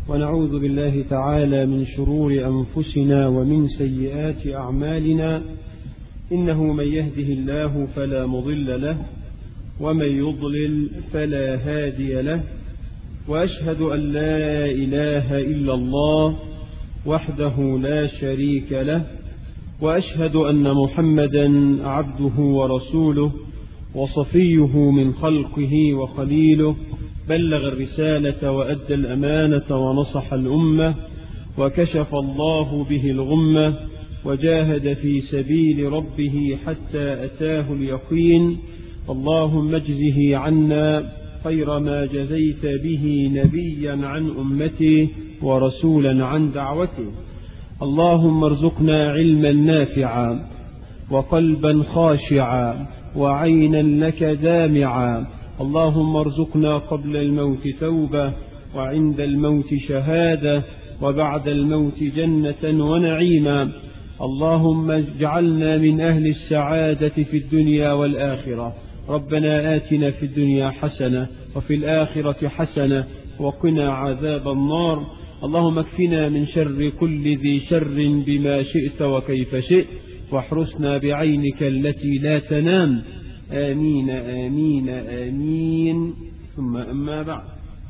ونعوذ بالله تعالى من شرور أنفسنا ومن سيئات أعمالنا، إنه من يهده الله فلا مضل له ومن يضلل فلا هادي له، وأشهد أن لا إله إلا الله وحده لا شريك له، وأشهد أن محمدا عبده ورسوله وصفيه من خلقه وخليله، بلغ الرسالة وأدى الأمانة ونصح الأمة، وكشف الله به الغمة، وجاهد في سبيل ربه حتى أتاه اليقين. اللهم اجزه عنا خير ما جزيت به نبيا عن أمته ورسولا عن دعوته. اللهم ارزقنا علما نافعا وقلبا خاشعا وعينا لك دامعا. اللهم ارزقنا قبل الموت توبة وعند الموت شهادة وبعد الموت جنة ونعيما. اللهم اجعلنا من أهل السعادة في الدنيا والآخرة. ربنا آتنا في الدنيا حسنة وفي الآخرة حسنة وقنا عذاب النار. اللهم اكفنا من شر كل ذي شر بما شئت وكيف شئت، واحرسنا بعينك التي لا تنام. آمين آمين آمين. ثم أما بعد،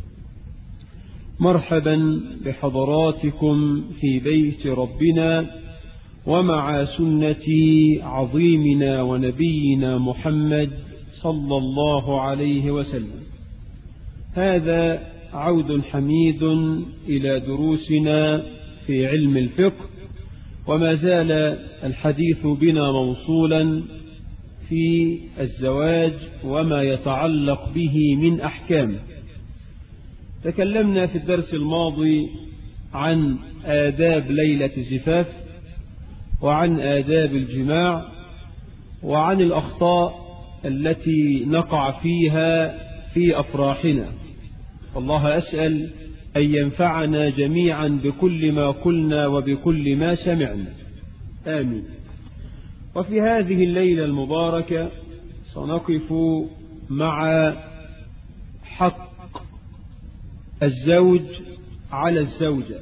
مرحبا بحضراتكم في بيت ربنا ومع سنة عظيمنا ونبينا محمد صلى الله عليه وسلم. هذا عود حميد إلى دروسنا في علم الفقه، وما زال الحديث بنا موصولا في الزواج وما يتعلق به من أحكام. تكلمنا في الدرس الماضي عن آداب ليلة الزفاف، وعن آداب الجماع، وعن الأخطاء التي نقع فيها في أفراحنا. والله أسأل أن ينفعنا جميعا بكل ما قلنا وبكل ما سمعنا، آمين. وفي هذه الليلة المباركة سنقف مع حق الزوج على الزوجة.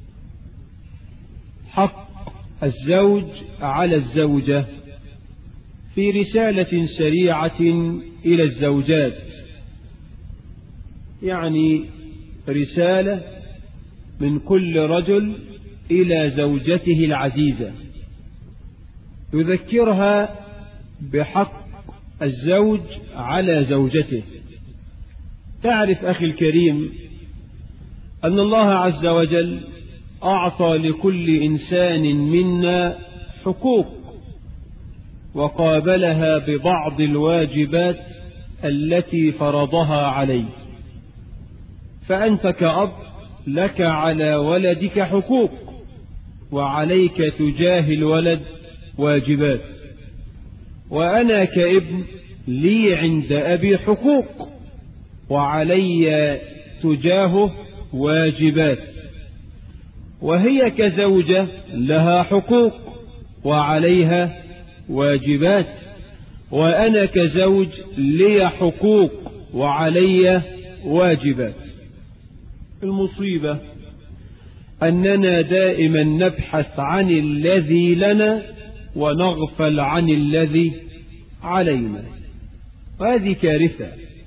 حق الزوج على الزوجة في رسالة سريعة إلى الزوجات، يعني رسالة من كل رجل إلى زوجته العزيزة، يذكرها بحق الزوج على زوجته. تعرف أخي الكريم أن الله عز وجل أعطى لكل إنسان منا حقوق، وقابلها ببعض الواجبات التي فرضها عليه. فأنت كأب لك على ولدك حقوق، وعليك تجاه الولد واجبات، وأنا كابن لي عند أبي حقوق وعلي تجاهه واجبات، وهي كزوجة لها حقوق وعليها واجبات، وأنا كزوج لي حقوق وعلي واجبات. المصيبة أننا دائما نبحث عن الذي لنا ونغفل عن الذي علينا، وهذه كارثة.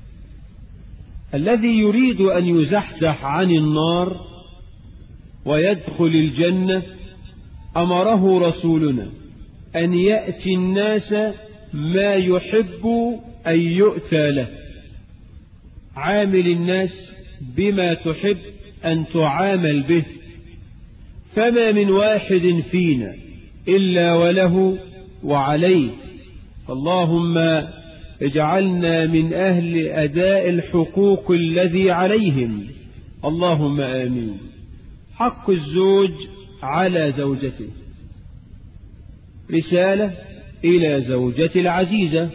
الذي يريد أن يزحزح عن النار ويدخل الجنة أمره رسولنا أن يأتي الناس ما يحب أن يؤتى له. عامل الناس بما تحب أن تعامل به، فما من واحد فينا إلا وله وعليه. اللهم اجعلنا من أهل أداء الحقوق الذي عليهم، اللهم آمين. حق الزوج على زوجته، رسالة إلى زوجته العزيزة.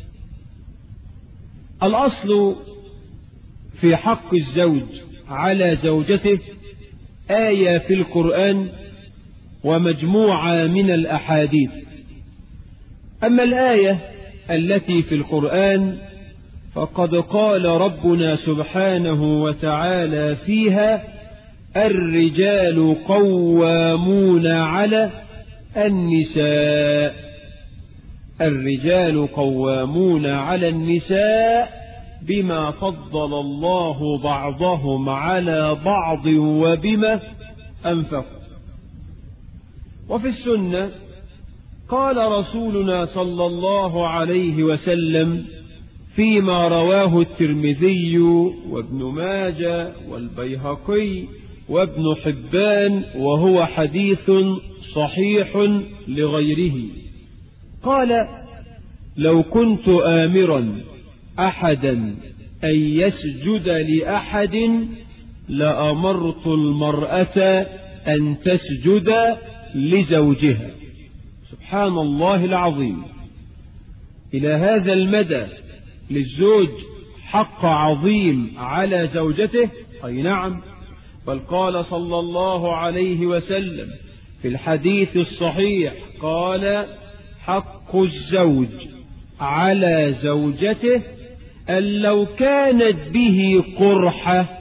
الأصل في حق الزوج على زوجته آية في القرآن ومجموعة من الأحاديث. أما الآية التي في القرآن فقد قال ربنا سبحانه وتعالى فيها: الرجال قوامون على النساء. الرجال قوامون على النساء بما فضل الله بعضهم على بعض وبما أنفقوا. وفي السنة قال رسولنا صلى الله عليه وسلم فيما رواه الترمذي وابن ماجه والبيهقي وابن حبان وهو حديث صحيح لغيره، قال: لو كنت آمرا أحدا أن يسجد لأحد لأمرت المرأة أن تسجد لزوجها. سبحان الله العظيم، إلى هذا المدى للزوج حق عظيم على زوجته. أي نعم، بل قال صلى الله عليه وسلم في الحديث الصحيح قال: حق الزوج على زوجته أن لو كانت به قرحة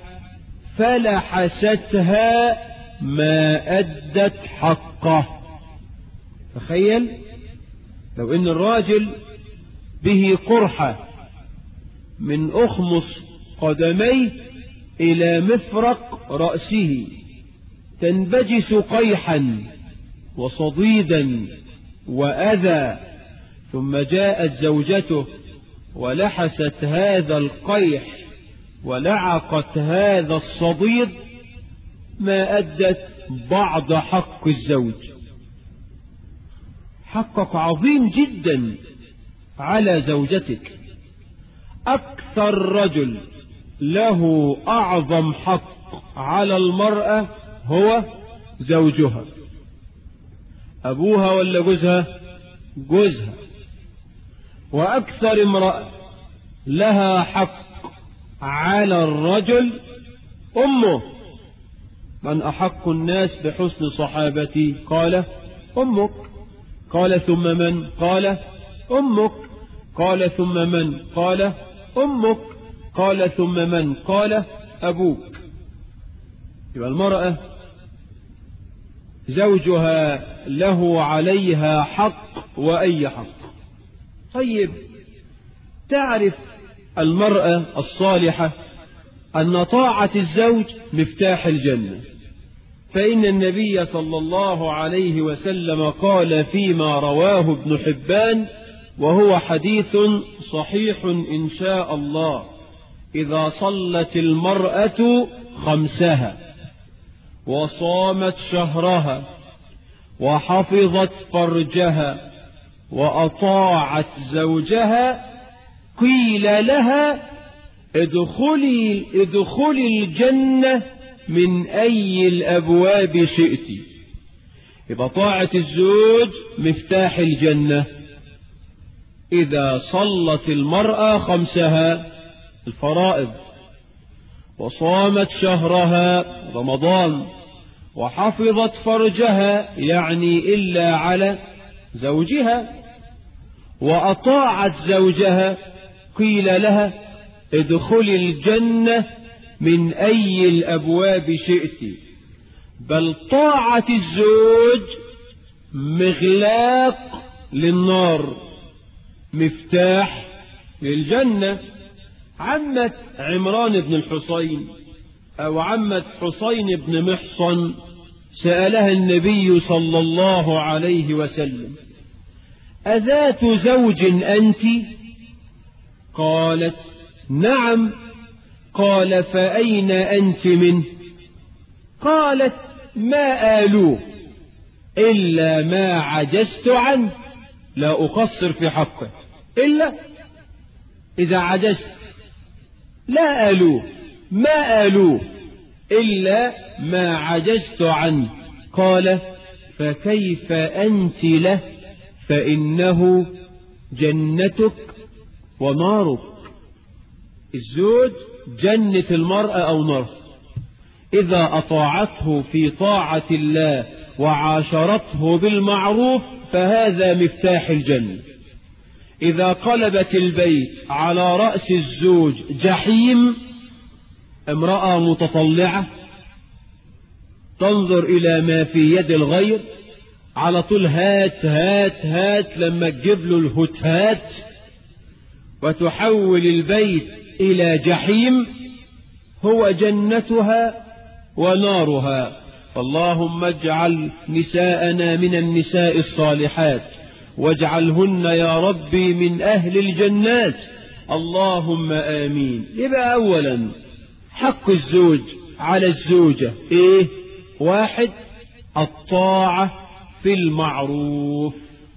فلحستها ما أدت حقه. تخيل لو إن الراجل به قرحة من أخمص قدميه إلى مفرق رأسه تنبجس قيحا وصديدا وأذى، ثم جاءت زوجته ولحست هذا القيح ولعقت هذا الصديد، ما أدت بعض حق الزوج. حقك عظيم جدا على زوجتك. أكثر رجل له أعظم حق على المرأة هو زوجها. أبوها ولا جوزها؟ جوزها. وأكثر امرأة لها حق على الرجل أمه. من أحق الناس بحسن صحابتي؟ قال: أمك. قال: ثم من؟ قال: أمك. قال: ثم من؟ قال: أمك. قال: ثم من؟ قال: أبوك. يبقى المرأة زوجها له عليها حق، وأي حق. طيب، تعرف المرأة الصالحة أن طاعة الزوج مفتاح الجنة، فإن النبي صلى الله عليه وسلم قال فيما رواه ابن حبان وهو حديث صحيح إن شاء الله: إذا صلت المرأة خمسها وصامت شهرها وحفظت فرجها وأطاعت زوجها قيل لها: ادخلي الجنة من أي الأبواب شئت. يبقى طاعة الزوج مفتاح الجنة. إذا صلت المرأة خمسها الفرائض وصامت شهرها رمضان وحفظت فرجها يعني إلا على زوجها وأطاعت زوجها قيل لها: ادخلي الجنة من أي الأبواب شئت. بل طاعة الزوج مغلاق للنار، مفتاح للجنة. عمة عمران بن الحصين أو عمة حسين بن محصن سألها النبي صلى الله عليه وسلم: أذات زوج أنت؟ قالت: نعم. قال: فأين أنت منه؟ قالت: ما آلوه إلا ما عجزت عنه، لا أقصر في حقه إلا إذا عجزت. لا آلوه، ما آلوه إلا ما عجزت عنه. قال: فكيف أنت له؟ فإنه جنتك ونارك. الزوج جنة المرأة أو نار. إذا أطاعته في طاعة الله وعاشرته بالمعروف فهذا مفتاح الجنة. إذا قلبت البيت على رأس الزوج جحيم، امرأة متطلعة تنظر إلى ما في يد الغير على طول، هات هات هات، لما تجيب له الهتهات وتحول البيت إلى جحيم هو جنتها ونارها. اللهم اجعل نساءنا من النساء الصالحات، واجعلهن يا ربي من أهل الجنات، اللهم آمين. يبقى أولا حق الزوج على الزوجة إيه؟ 1 الطاعة في المعروف.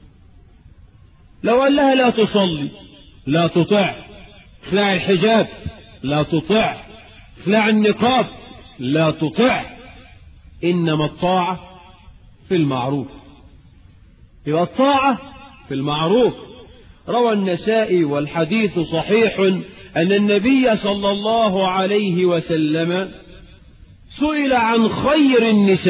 لو قال لها لا تصلي لا تطع، اخلع الحجاب لا تطع، اخلع النقاب لا تطع، إنما الطاعة في المعروف. يبقى الطاعة في المعروف. روى النسائي والحديث صحيح أن النبي صلى الله عليه وسلم سئل عن خير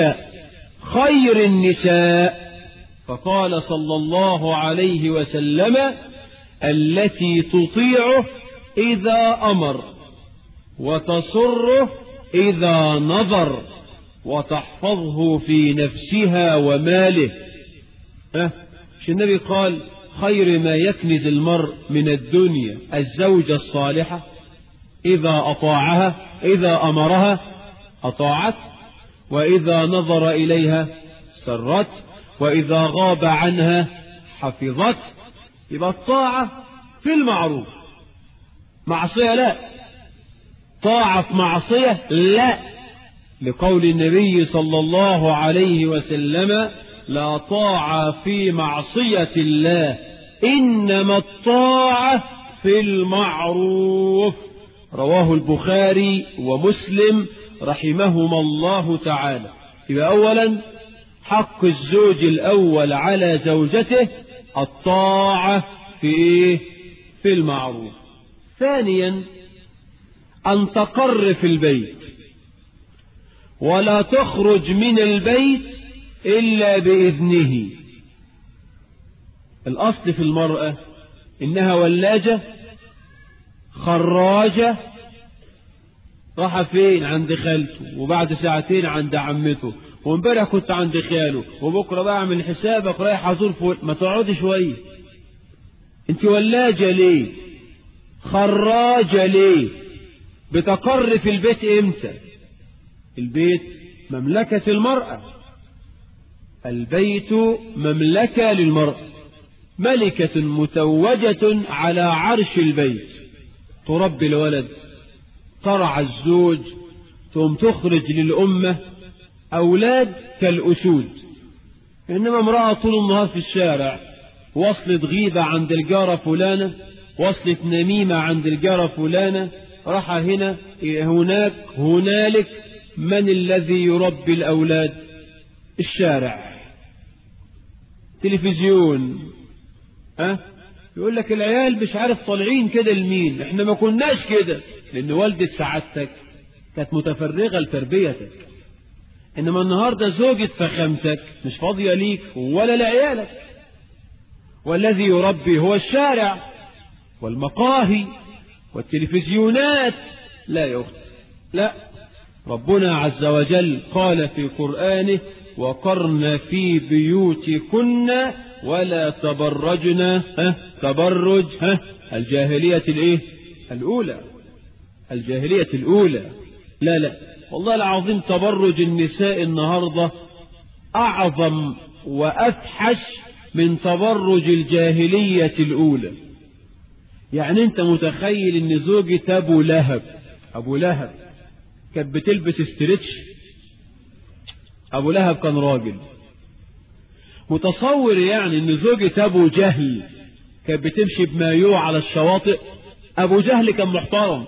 النساء فقال صلى الله عليه وسلم التي تطيعه إذا أمر، وتصره إذا نظر، وتحفظه في نفسها وماله. مش النبي قال خير ما يكنز المرء من الدنيا الزوجة الصالحة، إذا أطاعها، إذا أمرها أطاعت، وإذا نظر إليها سرت، وإذا غاب عنها حفظت. يبقى الطاعة في المعروف. معصية لا، طاعة في معصية لا، لقول النبي صلى الله عليه وسلم لا طاعة في معصية الله، إنما الطاعة في المعروف. رواه البخاري ومسلم رحمهما الله تعالى. يبقى أولا حق الزوج الأول على زوجته الطاعة في المعروف. ثانيا أن تقر في البيت ولا تخرج من البيت إلا بإذنه. الأصل في المرأة إنها ولاجة خراجة، راح فين؟ عند خالته، وبعد ساعتين عند عمته، وامبارح كنت عند خاله، وبكرة بعمل حسابك رايح أزور فول. ما تقعدي شوية. انت ولاجة ليه؟ خراجة ليه؟ بتقر في البيت امتى؟ البيت مملكة المرأة، البيت مملكة للمرأة، ملكة متوجة على عرش البيت، تربي الولد، ترعى الزوج، ثم تخرج للأمة أولاد كالأسود. إنما امرأة طول النهار في الشارع، وصلت غيبة عند الجارة فلانة، وصلت نميمة عند الجارة فلانة، راح هنا هناك هنالك. من الذي يربي الأولاد؟ الشارع، تلفزيون. يقول لك العيال مش عارف طالعين كده لمين. احنا ما كناش كده، لأن والدة سعادتك كانت متفرغة لتربيتك. إنما النهاردة زوجة فخامتك مش فاضية ليك ولا لعيالك، والذي يربي هو الشارع والمقاهي والتلفزيونات. لا يا أخت، لا. ربنا عز وجل قال في قرآنه وقرن في بيوتكن ولا تبرجن تبرج الجاهلية الأولى. الجاهلية الأولى. لا لا والله العظيم، تبرج النساء النهاردة أعظم وأفحش من تبرج الجاهلية الأولى. يعني أنت متخيل أن زوجة أبو لهب كانت بتلبس استريتش؟ أبو لهب كان راجل. متصور يعني أن زوجة أبو جهل كانت بتمشي بمايوه على الشواطئ؟ أبو جهل كان محترم.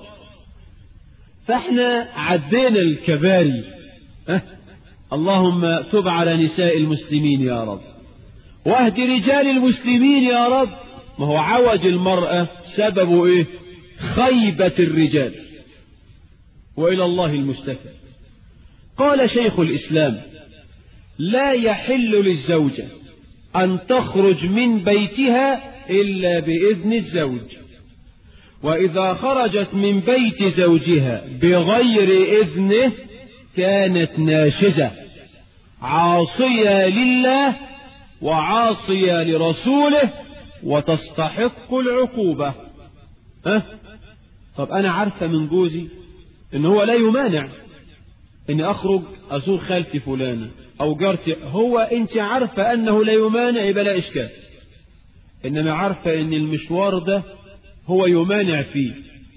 فاحنا عدينا الكباري. اللهم تب على نساء المسلمين يا رب، واهد رجال المسلمين يا رب. ما هو عوج المرأة سببه ايه؟ خيبة الرجال، وإلى الله المستكى. قال شيخ الإسلام لا يحل للزوجة أن تخرج من بيتها إلا بإذن الزوج، وإذا خرجت من بيت زوجها بغير إذنه كانت ناشزة. عاصية لله وعاصية لرسوله وتستحق العقوبة. طب أنا عارفة من جوزي إن هو لا يمانع إني أخرج أزور خالتي فلانة أو جارتي، هو أنت عارفة أنه لا يمانع يبقى لا إشكال، إنما عارفة إن المشوار ده هو يمانع فيه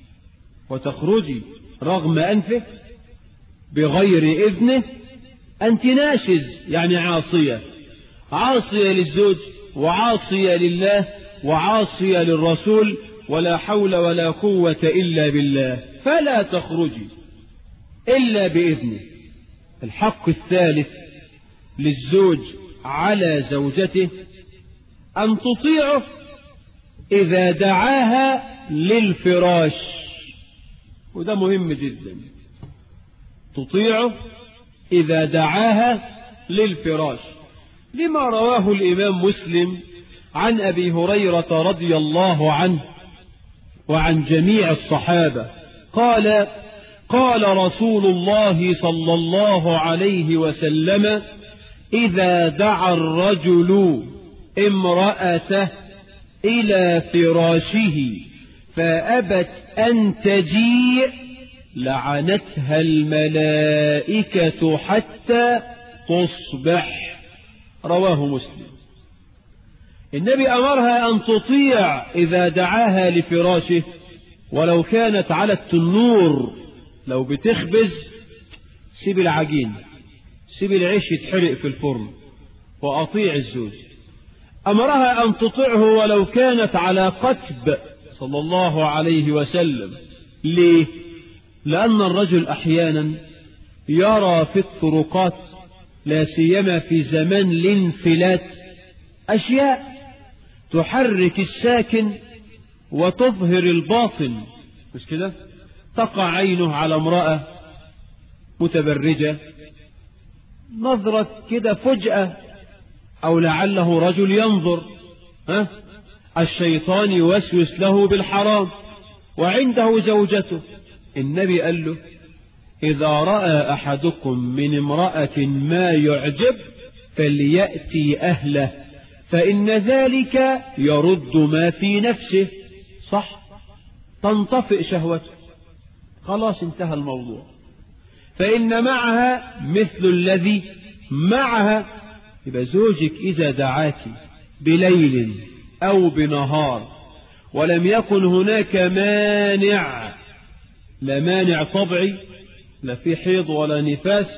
وتخرجي رغم أنفه بغير إذنه، أنت ناشز، يعني عاصية، عاصية للزوج وعاصية لله وعاصية للرسول، ولا حول ولا قوة إلا بالله، فلا تخرجي إلا بإذنه. الحق الثالث للزوج على زوجته أن تطيعه إذا دعاها للفراش، وده مهم جدا، تطيعه إذا دعاها للفراش، لما رواه الإمام مسلم عن أبي هريرة رضي الله عنه وعن جميع الصحابة قال: قال رسول الله صلى الله عليه وسلم: إذا دعا الرجل امرأته إلى فراشه فأبت أن تجيء لعنتها الملائكة حتى تصبح. رواه مسلم. النبي أمرها أن تطيع إذا دعاها لفراشه، ولو كانت على التنور، لو بتخبز سيب العجين، سيب العيش يتحرق في الفرن وأطيع الزوج. أمرها أن تطيعه ولو كانت على قتب صلى الله عليه وسلم. ليه؟ لأن الرجل أحيانا يرى في الطرقات، لا سيما في زمان الانفلات، أشياء تحرك الساكن وتظهر الباطن، مش كده؟ تقع عينه على امرأة متبرجة، نظرة كده فجأة، أو لعله رجل ينظر، الشيطان يوسوس له بالحرام وعنده زوجته. النبي قال له: إذا رأى أحدكم من امرأة ما يعجب فليأتي أهله، فإن ذلك يرد ما في نفسه. صح، تنطفئ شهوته، خلاص انتهى الموضوع. فإن معها مثل الذي معها. يبقى زوجك إذا دعاك بليل أو بنهار ولم يكن هناك مانع، لا مانع طبعي، لا في حيض ولا نفاس،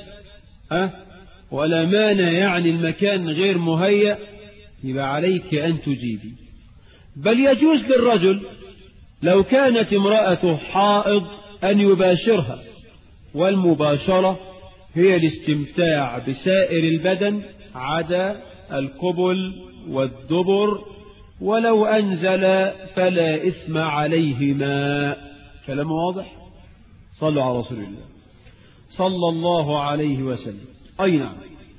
ولا مانع يعني المكان غير مهيأ، يبقى عليك أن تجيبي. بل يجوز للرجل لو كانت امرأة حائض أن يباشرها، والمباشرة هي الاستمتاع بسائر البدن عدا القبل والدبر، ولو أنزل فلا إثم عليهما. كلام واضح؟ صلوا على رسول الله صلى الله عليه وسلم. أي نعم.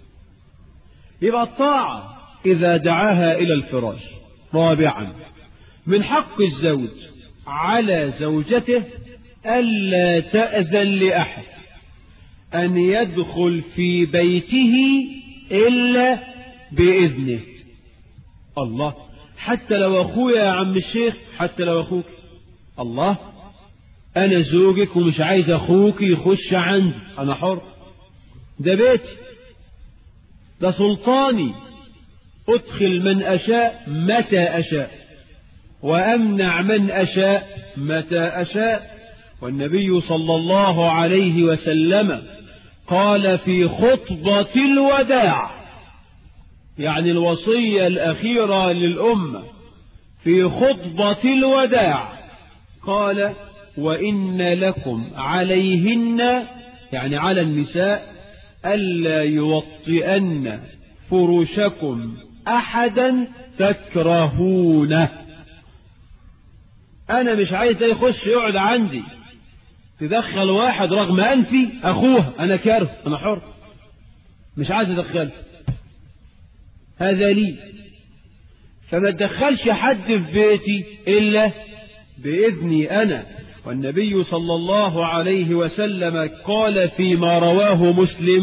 يبقى الطاعة إذا دعاها إلى الفراش. رابعا، من حق الزوج على زوجته ألا تأذن لأحد أن يدخل في بيته إلا بإذنه. الله، حتى لو أخويا يا عم الشيخ، حتى لو أخوك، الله، أنا زوجك ومش عايز أخوك يخش عندي، أنا حر، ده بيتي، ده سلطاني، أدخل من أشاء متى أشاء وأمنع من أشاء متى أشاء. والنبي صلى الله عليه وسلم قال في خطبة الوداع، يعني الوصية الأخيرة للأمة، في خطبة الوداع قال: وإن لكم عليهن، يعني على النساء، ألا يوطئن فرشكم أحدا تكرهونه. أنا مش عايز يخش يقعد عندي، تدخل واحد رغم أنفي أخوه، أنا كاره، أنا حر، مش عايز أدخله، هذا لي. فما تدخلش حد في بيتي إلا بإذني أنا. والنبي صلى الله عليه وسلم قال فيما رواه مسلم: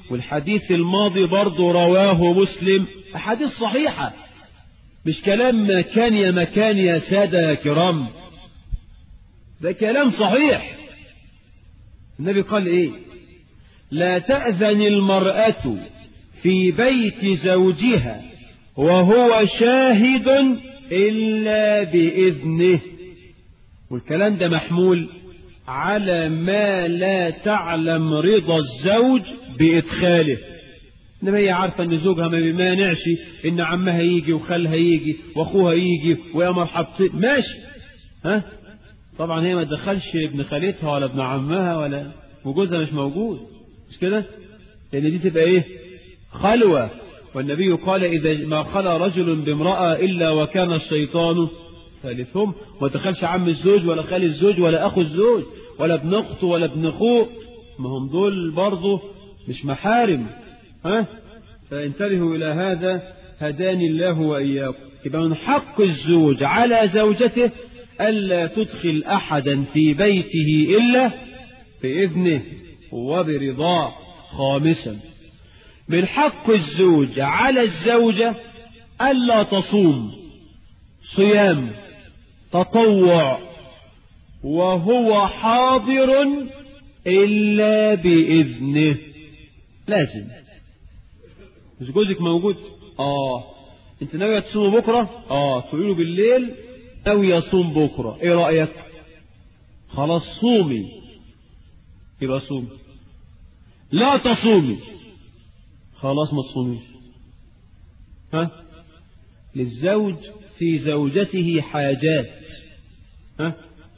والحديث الماضي برضو رواه مسلم، أحاديث صحيحة، مش كلام مكان يا مكان يا سادة يا كرام، ده كلام صحيح. النبي قال إيه؟ لا تأذن المرأة في بيت زوجها وهو شاهد إلا بإذنه. والكلام ده محمول على ما لا تعلم رضا الزوج بإدخاله. إنما هي عارفة إن زوجها ما بيمانعش إن عمها يجي وخالها يجي وأخوها يجي ويا مرحبتين ماشي، ها؟ طبعا هي ما تدخلش ابن خالتها ولا ابن عمها ولا وجوزها مش موجود، مش كده؟ لأن دي تبقى إيه؟ خلوة. والنبي قال إذا ما خلى رجل بامرأة إلا وكان الشيطان ثالثهم. ما دخلش عم الزوج ولا خال الزوج ولا أخو الزوج ولا ابن أخته ولا ابن أخوه، ما هم دول برضه مش محارم، ها؟ فانتبهوا إلى هذا، هداني الله وإياكم. يبقى من حق الزوج على زوجته ألا تدخل أحدا في بيته إلا بإذنه وبرضاه. خامسا، من حق الزوج على الزوجة ألا تصوم صيام تطوع وهو حاضر إلا بإذنه. لازم. مش جوزك موجود؟ انت ناوية تصوم بكرة؟ تقولي له بالليل ناوية أصوم بكرة، ايه رأيك؟ خلاص صومي، يبقى صومي. لا تصومي، خلاص ما تصوميش. ها؟ للزوج في زوجته حاجات، ها؟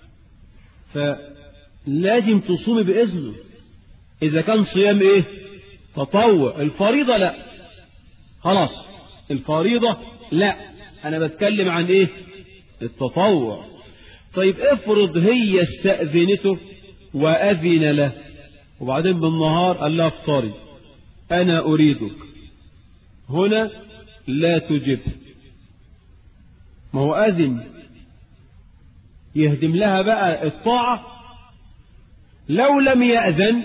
فلازم تصومي بإذنه. إذا كان صيام إيه؟ تطوع. الفريضة لا، خلاص الفريضة لا، أنا بتكلم عن إيه؟ التطوع. طيب افرض هي استأذنته وأذن له وبعدين بالنهار قال لها افطري أنا أريدك، هنا لا تجب. ما هو أذن، يهدم لها بقى الطاعة. لو لم يأذن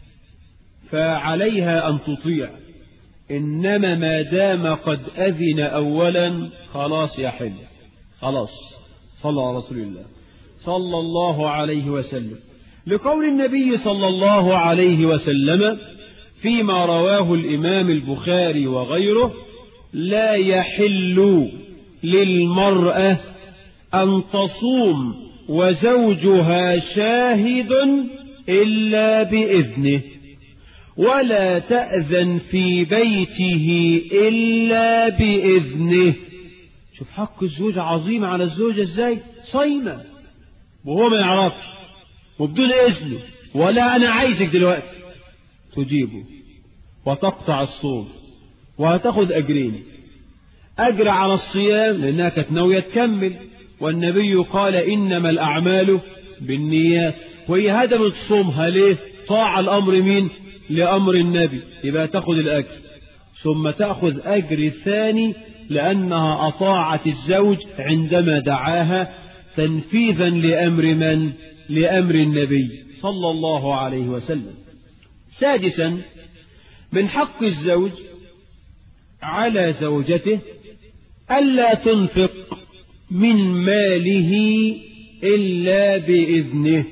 فعليها أن تطيع، إنما ما دام قد أذن أولا خلاص يحل. خلاص. صلى على رسول الله صلى الله عليه وسلم، لقول النبي صلى الله عليه وسلم فيما رواه الإمام البخاري وغيره: لا يحل للمرأة أن تصوم وزوجها شاهد إلا بإذنه، ولا تأذن في بيته إلا بإذنه. شوف حق الزوج عظيم على الزوجة ازاي، صايمة وهو ما يعرفش وبدون إذنه، ولا أنا عايزك دلوقتي، تجيبه وتقطع الصوم وهتاخد أجرين: أجر على الصيام لأنها كانت ناوية تكمل، والنبي قال إنما الأعمال بالنيات، وهي هدمت صومها ليه؟ طاع الأمر مين؟ لأمر النبي، يبقى تأخذ الأجر. ثم تأخذ أجر ثاني لأنها أطاعت الزوج عندما دعاها تنفيذا لأمر من؟ لأمر النبي صلى الله عليه وسلم. سادسا، من حق الزوج على زوجته ألا تنفق من ماله إلا بإذنه.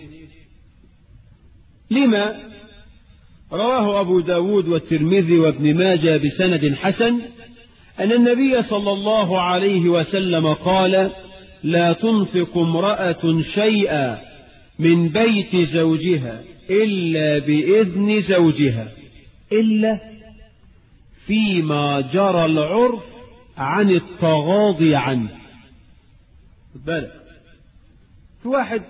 لما رواه أبو داود والترمذي وابن ماجه بسند حسن أن النبي صلى الله عليه وسلم قال: لا تنفق امرأة شيئا من بيت زوجها إلا بإذن زوجها، إلا فيما جرى العرف عن التغاضي عنه. خد بالك، في واحد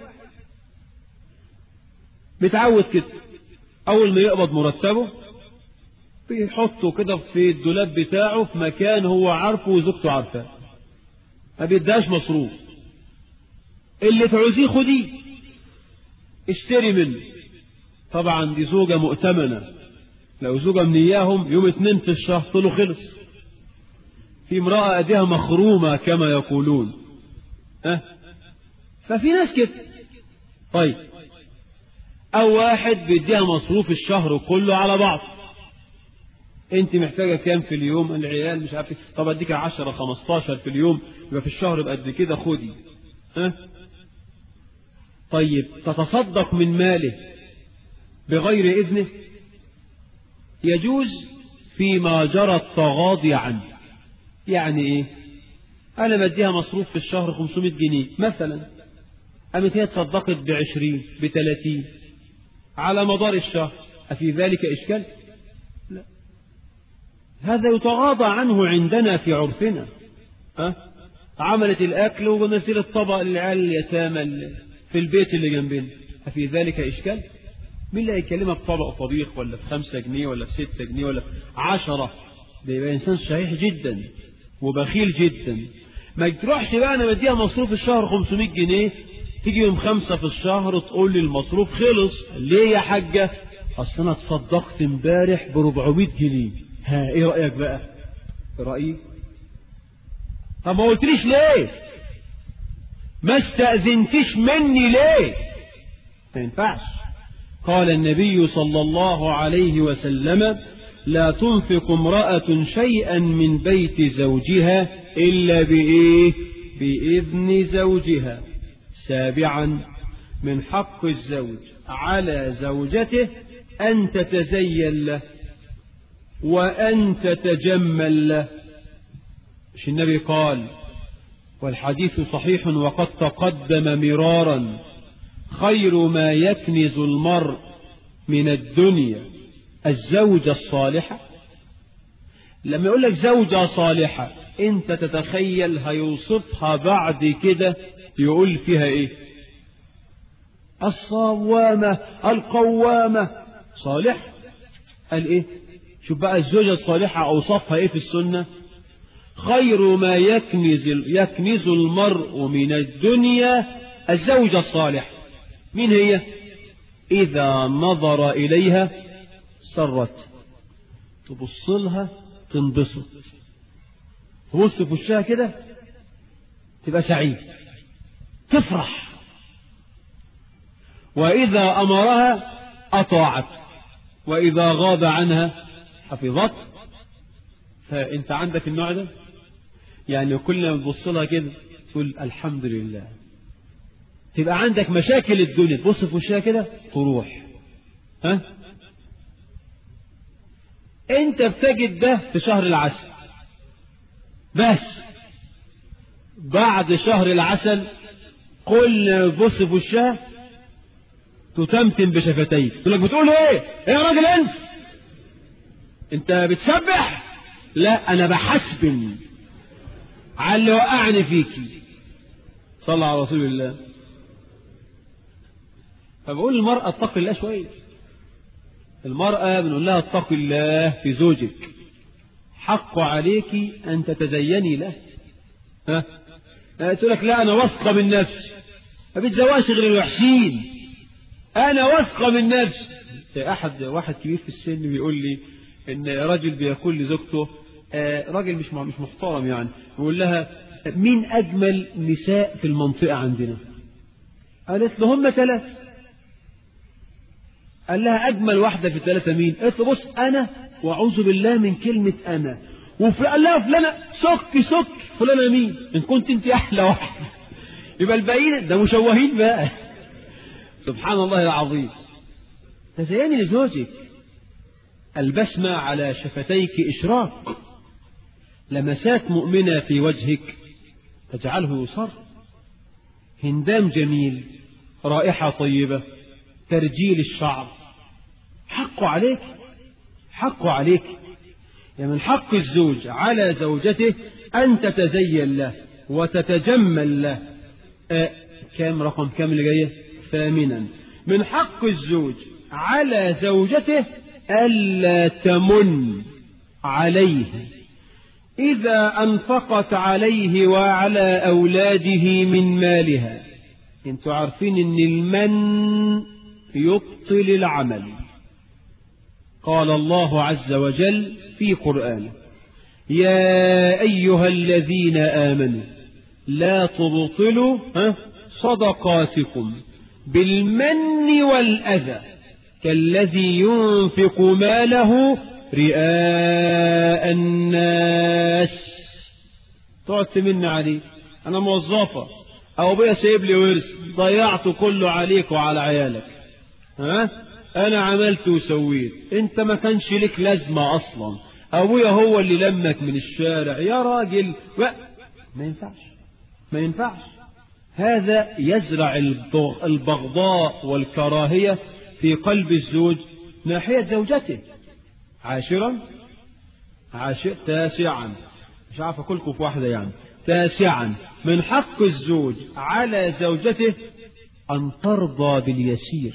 متعود كده أول ما يقبض مرتبه بيحطه كده في الدولاب بتاعه في مكان هو عارفه وزوجته عارفاه، ما بيداش مصروف. اللي تعوزيه خديه، اشتري منه. طبعا دي زوجة مؤتمنة، لو زوجة من إياهم يوم 2 في الشهر طوله خلص. في امرأة أيديها مخرومة كما يقولون، ففي ناس كده. طيب، أو واحد بيديها مصروف الشهر كله على بعض، انت محتاجة كام في اليوم؟ العيال مش عارف. طب اديك 10 15 في اليوم، يبقى في الشهر بقد كده، خدي. طيب تتصدق من ماله بغير إذنه؟ يجوز فيما جرى التغاضي عنه. يعني ايه؟ انا بديها مصروف في الشهر 500 جنيه مثلا، قامت هي تصدقت ب20 ب30 على مدار الشهر، أفي ذلك إشكال؟ لا، هذا يتغاضى عنه عندنا في عرفنا. عملت الأكل ونزل الطبق للعيال اليتامى في البيت اللي جنبنا، أفي ذلك إشكال؟ مين اللي هيكلمها بطبق طبيخ ولا ب5 جنيه ولا ب6 جنيه ولا ب10؟ ده يبقى إنسان شحيح جدا وبخيل جدا. ما تروحش بقى أنا بديها مصروف الشهر 500 جنيه، تيجي يوم 5 في الشهر تقول لي المصروف خلص. ليه يا حاجة؟ أصل أنا تصدقت امبارح ب400 جنيه. ها إيه رأيك بقى؟ رأيي؟ طب ما قلتليش ليه؟ ما استأذنتش مني ليه؟ ما ينفعش. قال النبي صلى الله عليه وسلم: لا تنفق امرأة شيئا من بيت زوجها إلا بإيه؟ بإذن زوجها. 7. من حق الزوج على زوجته أن تتزين له وأن تتجمل له. مش النبي قال، والحديث صحيح وقد تقدم مرارا: خير ما يكنز المرء من الدنيا الزوجة الصالحة؟ لما يقول لك زوجة صالحة، انت تتخيل هيوصفها بعد كده يقول فيها ايه؟ الصوامة القوامة. صالح قال ايه؟ شوف بقى الزوجة الصالحة اوصفها ايه في السنة؟ خير ما يكنز المرء من الدنيا الزوجة الصالحة. مين هي؟ إذا نظر إليها سرت، تبص لها تنبسط، تبص في وشها كده تبقى سعيد تفرح، وإذا أمرها أطاعت، وإذا غاب عنها حفظت. فأنت عندك النوع ده، يعني كل ما تبص لها كده تقول الحمد لله. تبقى عندك مشاكل الدنيا تبص في وشها كده تروح. انت بتجد ده في شهر العسل بس. بعد شهر العسل كل بص في وشها تتمتم بشفتيك، تقول لك بتقول ايه يا راجل انت بتسبح؟ لا، انا بحسبن على اللي وقعني فيكي. صلى على رسول الله. فبقول المرأة اتق الله شوية. المرأة بنقول لها اتق الله في زوجك، حق عليك أن تتزيني له. تقول لك لا أنا واثقة من نفسي، ما بتزواش غير الوحشين، أنا واثقة من نفسي. واحد كبير في السن بيقول لي إن راجل بيقول لزوجته، راجل مش محترم يعني، بيقول لها مين أجمل نساء في المنطقة عندنا؟ قالت له هم 3. قال لها أجمل واحدة في 3 مين؟ قالت له بص أنا، وأعوذ بالله من كلمة أنا، قال لها فلانة سك فلانة مين؟ إن كنت أنت أحلى واحدة يبقى الباقيين ده مشوهين بقى. سبحان الله العظيم. تزيني لزوجك. البسمة على شفتيك إشراق، لمسات مؤمنة في وجهك تجعله يصر، هندام جميل، رائحة طيبة، ترجيل الشعر. حق عليك. يعني من حق الزوج على زوجته أن تتزين له وتتجمل له. رقم كام اللي جايه؟ 8. من حق الزوج على زوجته ألا تمن عليه إذا أنفقت عليه وعلى أولاده من مالها. انتوا عارفين ان المن يبطل العمل. قال الله عز وجل في قرآنه: يا أيها الذين آمنوا لا تبطلوا صدقاتكم بالمن والأذى كالذي ينفق ماله رئاء الناس. تقعد تمن عليه، أنا موظفة أو أبويا سايب لي ورث ضيعته كله عليك وعلى عيالك، ها أنا عملت وسويت، أنت ما كانش لك لازمة أصلا، أبويا هو اللي لمك من الشارع يا راجل. ما ينفعش، ما ينفعش. هذا يزرع البغضاء والكراهية في قلب الزوج ناحية زوجته. تاسعا، مش عارف أقولكم في واحدة يعني. تاسعا، من حق الزوج على زوجته أن ترضى باليسير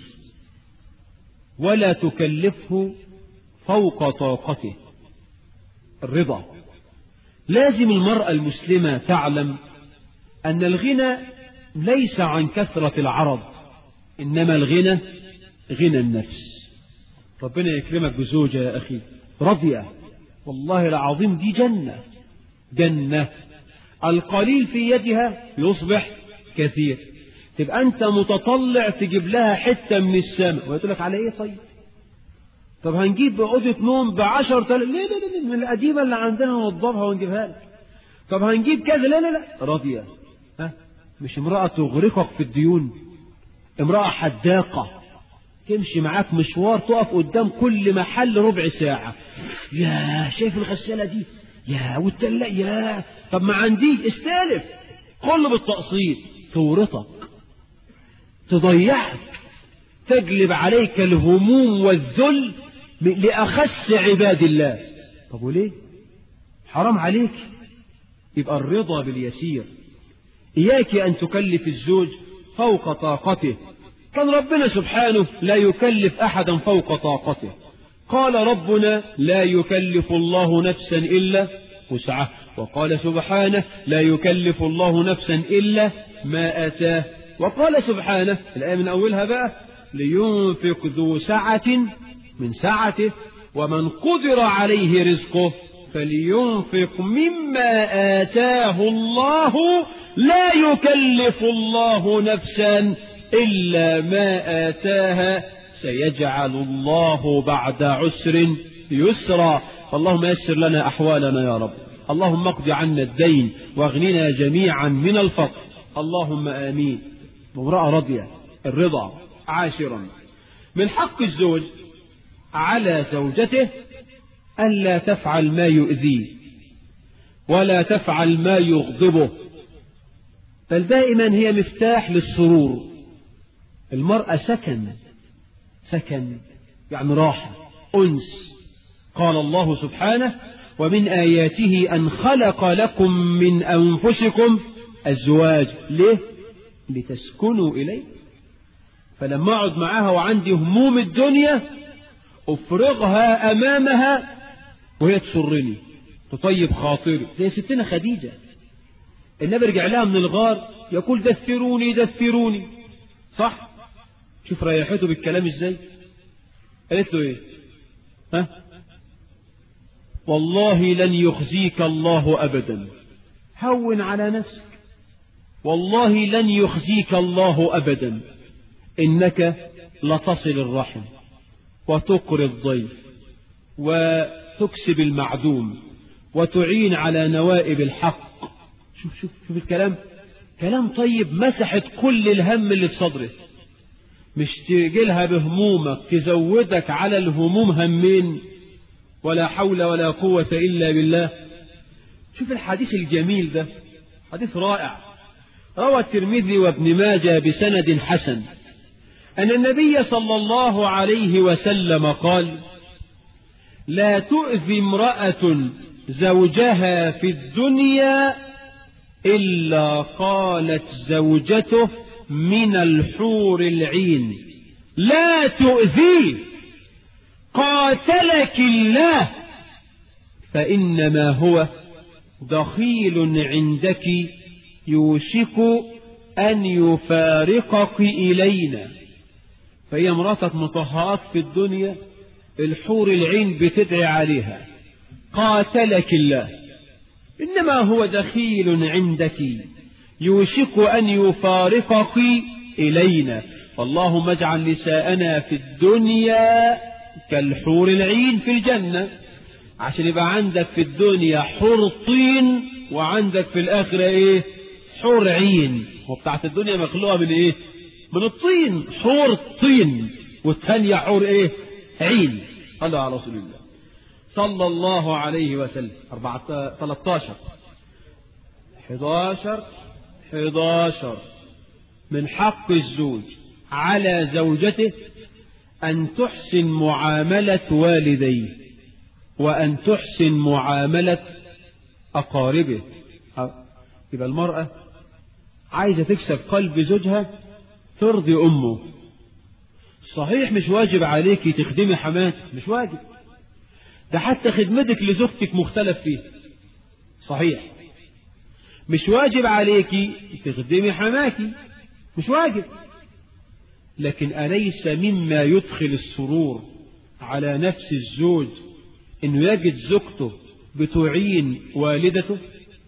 ولا تكلفه فوق طاقته. الرضا. لازم المرأة المسلمة تعلم أن الغنى ليس عن كثرة العرض، إنما الغنى غنى النفس. ربنا يكرمك بزوجة يا أخي راضية، والله العظيم دي جنة، جنة. القليل في يدها يصبح كثير. تبقى أنت متطلع تجيب لها حتة من السماء، ويقول لك على إيه؟ طب هنجيب أوضة نوم ب10,000. ليه؟ من القديمة اللي عندنا نوضبها ونجيبها لك. طب هنجيب كذا. لا راضية. مش امرأة تغرقك في الديون، امرأة حداقة تمشي معاك مشوار، تقف قدام كل محل ربع ساعة، يا شايف الغسالة دي، يا والتلاجة، يا طب ما عنديش استلف، كله بالتقسيط. تورطك، تضيعك، تجلب عليك الهموم والذل لأخس عباد الله. طب وليه؟ حرام عليك. يبقى الرضا باليسير. إياك أن تكلف الزوج فوق طاقته. كان ربنا سبحانه لا يكلف أحدا فوق طاقته. قال ربنا لا يكلف الله نفسا إلا وسعها، وقال سبحانه لا يكلف الله نفسا إلا ما آتاه. وقال سبحانه الآية من أولها بقى لينفق ذو سعة من سعته ومن قدر عليه رزقه فلينفق مما آتاه الله لا يكلف الله نفسا إلا ما آتاها سيجعل الله بعد عسر يسرا. اللهم يسر لنا أحوالنا يا رب، اللهم اقض عنا الدين واغننا جميعا من الفقر، اللهم آمين. امرأة راضية. الرضا. عاشرا، من حق الزوج على زوجته ألا تفعل ما يؤذيه ولا تفعل ما يغضبه، بل دائما هي مفتاح للسرور. المرأة سكن يعني راحة، أنس. قال الله سبحانه ومن آياته أن خلق لكم من أنفسكم أزواج. ليه؟ لتسكنوا إليه. فلما أقعد معاها وعندي هموم الدنيا أفرغها أمامها وهي تسرني تطيب خاطري، زي ستنا خديجة. النبي رجع لها من الغار يقول دثروني، صح؟ شوف ريحته بالكلام ازاي. قالت له ايه؟ والله لن يخزيك الله أبدا. هون على نفسك، والله لن يخزيك الله أبدا، إنك لتصل الرحم وتقري الضيف وتكسب المعدوم وتعين على نوائب الحق. شوف الكلام، كلام طيب مسحت كل الهم اللي في صدره. مش تجيلها بهمومك تزودك على الهموم همين، ولا حول ولا قوة إلا بالله. شوف الحديث الجميل ده، حديث رائع. روى الترمذي وابن ماجه بسند حسن أن النبي صلى الله عليه وسلم قال لا تؤذي امرأة زوجها في الدنيا إلا قالت زوجته من الحور العين لا تؤذي قاتلك الله، فإنما هو دخيل عندك يوشك أن يفارقك إلينا. فهي امرأتك مطهرات في الدنيا، الحور العين بتدعي عليها قاتلك الله، إنما هو دخيل عندك يوشك أن يفارقك إلينا. اللهم اجعل نساءنا في الدنيا كالحور العين في الجنة، عشان يبقى عندك في الدنيا حور طين وعندك في الآخرة إيه؟ حور عين. وبتاعت الدنيا مخلوقة من إيه؟ من الطين، حور طين، والثانية حور إيه؟ عين. صلى على رسول الله صلى الله عليه وسلم. 13 11 من حق الزوج على زوجته أن تحسن معاملة والديه وأن تحسن معاملة أقاربه. يبقى المرأة عايزة تكسب قلب زوجها ترضي أمه. صحيح مش واجب عليك تخدمي حماتك، مش واجب، ده حتى خدمتك لزوجتك مختلف فيه. صحيح مش واجب عليك تخدمي حماكي، مش واجب، لكن أليس مما يدخل السرور على نفس الزوج إنه يجد زوجته بتعين والدته؟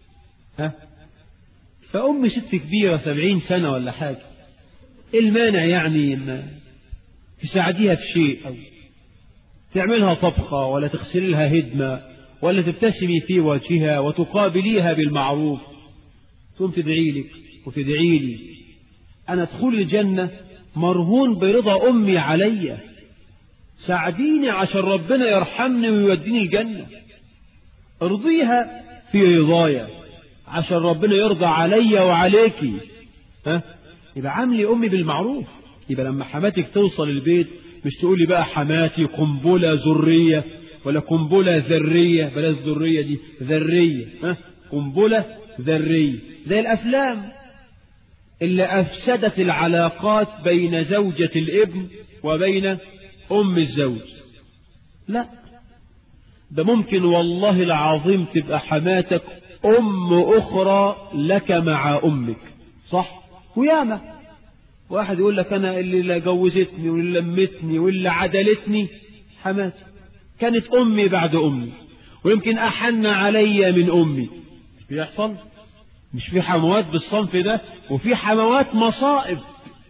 فأم ست كبيرة 70 سنة ولا حاجة، المانع يعني إن تساعديها في شيء أو تعملها طبخة ولا تغسل لها هدمة ولا تبتسمي في وجهها وتقابليها بالمعروف، ثم تدعي لك وتدعي لي أنا أدخل الجنة مرهون برضا أمي علي، ساعديني عشان ربنا يرحمني ويوديني الجنة، ارضيها في رضايا عشان ربنا يرضى علي وعليكي. يبقى عاملي أمي بالمعروف. يبقى لما حماتك توصل البيت مش تقولي بقى حماتي قنبلة ذرية ولا قنبلة ذرية، بلاش ذرية دي، ذرية، قنبلة ذرية، زي الأفلام اللي أفسدت العلاقات بين زوجة الابن وبين أم الزوج. لا، ده ممكن والله العظيم تبقى حماتك أم أخرى لك مع أمك، صح؟ وياما واحد يقول لك أنا اللي جوزتني واللي لمتني واللي عدلتني حماتي، كانت أمي بعد أمي، ويمكن أحن علي من أمي. مش بيحصل؟ مش في حموات بالصنف ده وفي حموات مصائب؟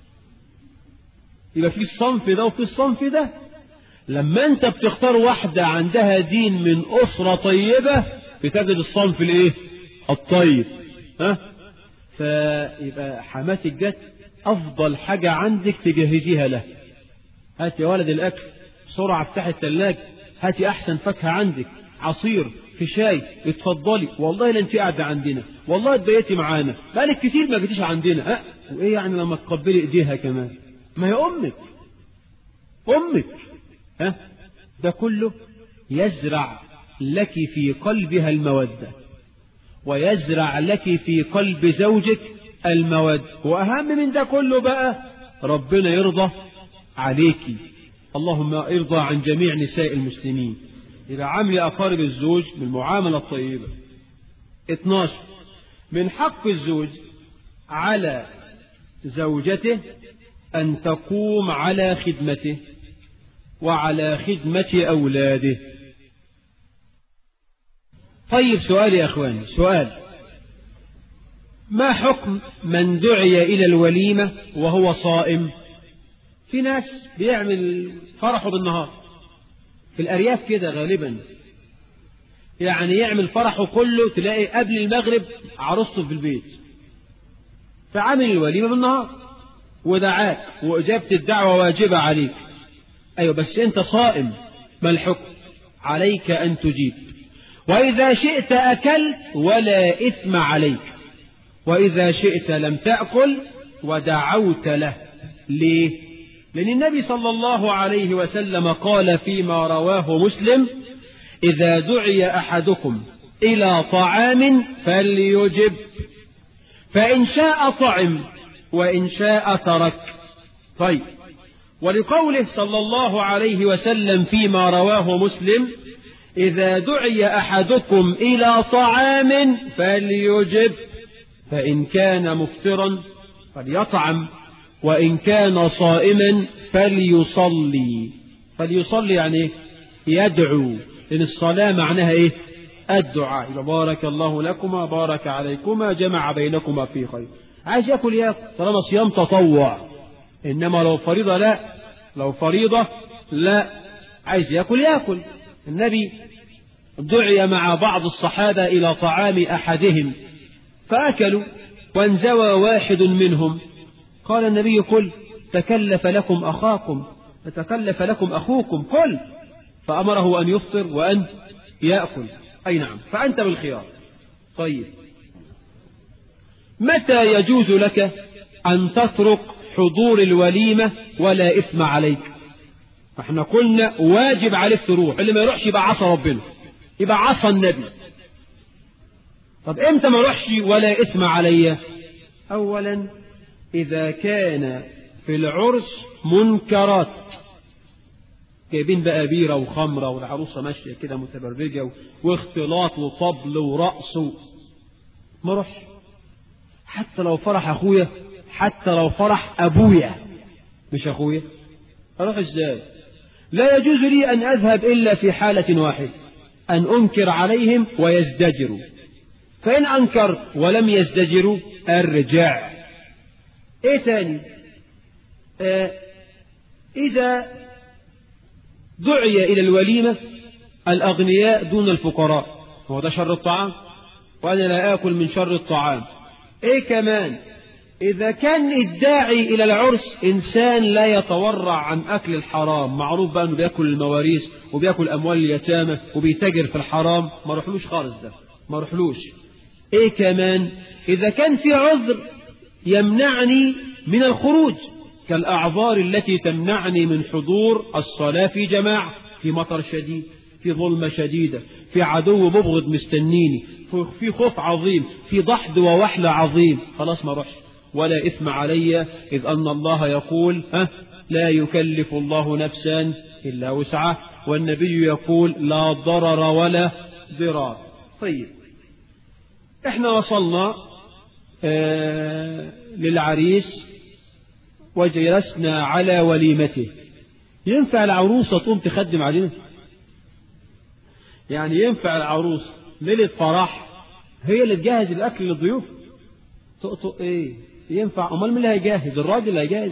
يبقى في الصنف ده وفي الصنف ده. لما أنت بتختار واحدة عندها دين من أسرة طيبة بتجد الصنف الإيه؟ الطيب. فيبقى حماتك جت أفضل حاجة عندك تجهزيها له. هات يا ولد الأكل بسرعة، افتح الثلاجة، هاتي أحسن فاكهة عندك، عصير في شاي، اتفضلي، والله لا انت قاعدة عندنا، والله اتبيتي معانا، بقالك كتير ما جيتيش عندنا. وإيه يعني لما تقبلي إيديها كمان؟ ما هي أمك. ده كله يزرع لك في قلبها المودة ويزرع لك في قلب زوجك المودة، وأهم من ده كله بقى ربنا يرضى عليك. اللهم ارضى عن جميع نساء المسلمين. إذا عامل أقارب الزوج بالمعاملة الطيبة. 12 من حق الزوج على زوجته أن تقوم على خدمته وعلى خدمة أولاده. طيب سؤال يا أخواني، سؤال: ما حكم من دعي إلى الوليمة وهو صائم؟ في ناس بيعمل فرحه بالنهار في الأرياف كده غالبا، يعني يعمل فرحه كله تلاقي قبل المغرب عروسته في البيت، فعمل الوليمة بالنهار ودعاك وإجابة الدعوة واجبة عليك. أيوة بس أنت صائم، ما الحكم؟ عليك أن تجيب، وإذا شئت أكلت ولا إثم عليك، وإذا شئت لم تأكل ودعوت له. ليه؟ لأن النبي صلى الله عليه وسلم قال فيما رواه مسلم: إذا دعي أحدكم إلى طعام فليجب، فإن شاء طعم وإن شاء ترك. طيب، ولقوله صلى الله عليه وسلم فيما رواه مسلم: إذا دعي أحدكم إلى طعام فليجب، فإن كان مفطرا فليطعم وإن كان صائما فليصلي. فليصلي يعني يدعو، لأن الصلاة معناها إيه؟ الدعاء. بارك الله لكما، بارك عليكما، جمع بينكما في خير. عايز يأكل يأكل طالما صيام تطوع، إنما لو فريضة لا، لو فريضة لا، عايز يأكل يأكل. النبي دعي مع بعض الصحابة إلى طعام أحدهم فأكلوا، وانزوى واحد منهم، قال النبي: كل، تكلف لكم أخوكم، كل. فأمره أن يفطر وأن يأكل. أي نعم، فأنت بالخيار. طيب، متى يجوز لك أن تترك حضور الوليمة ولا إثم عليك؟ احنا قلنا واجب عليك تروح، اللي ما يروحش يبقى عصى ربنا، يبقى عصى النبي. طب امتى ما يروحش ولا إثم علي؟ أولا، إذا كان في العرس منكرات، جايبين بقى بيرة وخمرة والعروسة ماشية كده متبرجة واختلاط وطبل ورقص، ما روحش. حتى لو فرح أخويا، حتى لو فرح أبويا مش أخويا، أروح إزاي؟ لا يجوز لي أن أذهب إلا في حالة واحدة، أن أنكر عليهم ويزدجروا، فإن أنكرت ولم يزدجروا أرجع. إيه تاني؟ إذا دعي إلى الوليمة الأغنياء دون الفقراء، هو ده شر الطعام، وأنا لا آكل من شر الطعام. إيه كمان؟ إذا كان الداعي إلى العرس إنسان لا يتورع عن أكل الحرام، معروف بقى أنه بيأكل المواريث وبيأكل أموال اليتامى وبيتاجر في الحرام، ما روحلوش خالص، ده ما روحلوش. إيه كمان؟ إذا كان في عذر يمنعني من الخروج، كالأعذار التي تمنعني من حضور الصلاة في جماعة، في مطر شديد، في ظلمة شديدة، في عدو مبغض مستنيني، في خوف عظيم، في ضحض ووحل عظيم، خلاص ما روحش ولا إثم علي، إذ أن الله يقول: لا يكلف الله نفسا إلا وسعها، والنبي يقول: لا ضرر ولا ضرار. طيب، احنا وصلنا للعريس وجلسنا على وليمته. ينفع العروسة تقوم تخدم علينا؟ يعني ينفع العروس ليلة فرح هي اللي تجهز الأكل للضيوف؟ تقطق إيه؟ ينفع؟ أمال مين اللي هيجهز؟ الراجل اللي هيجهز؟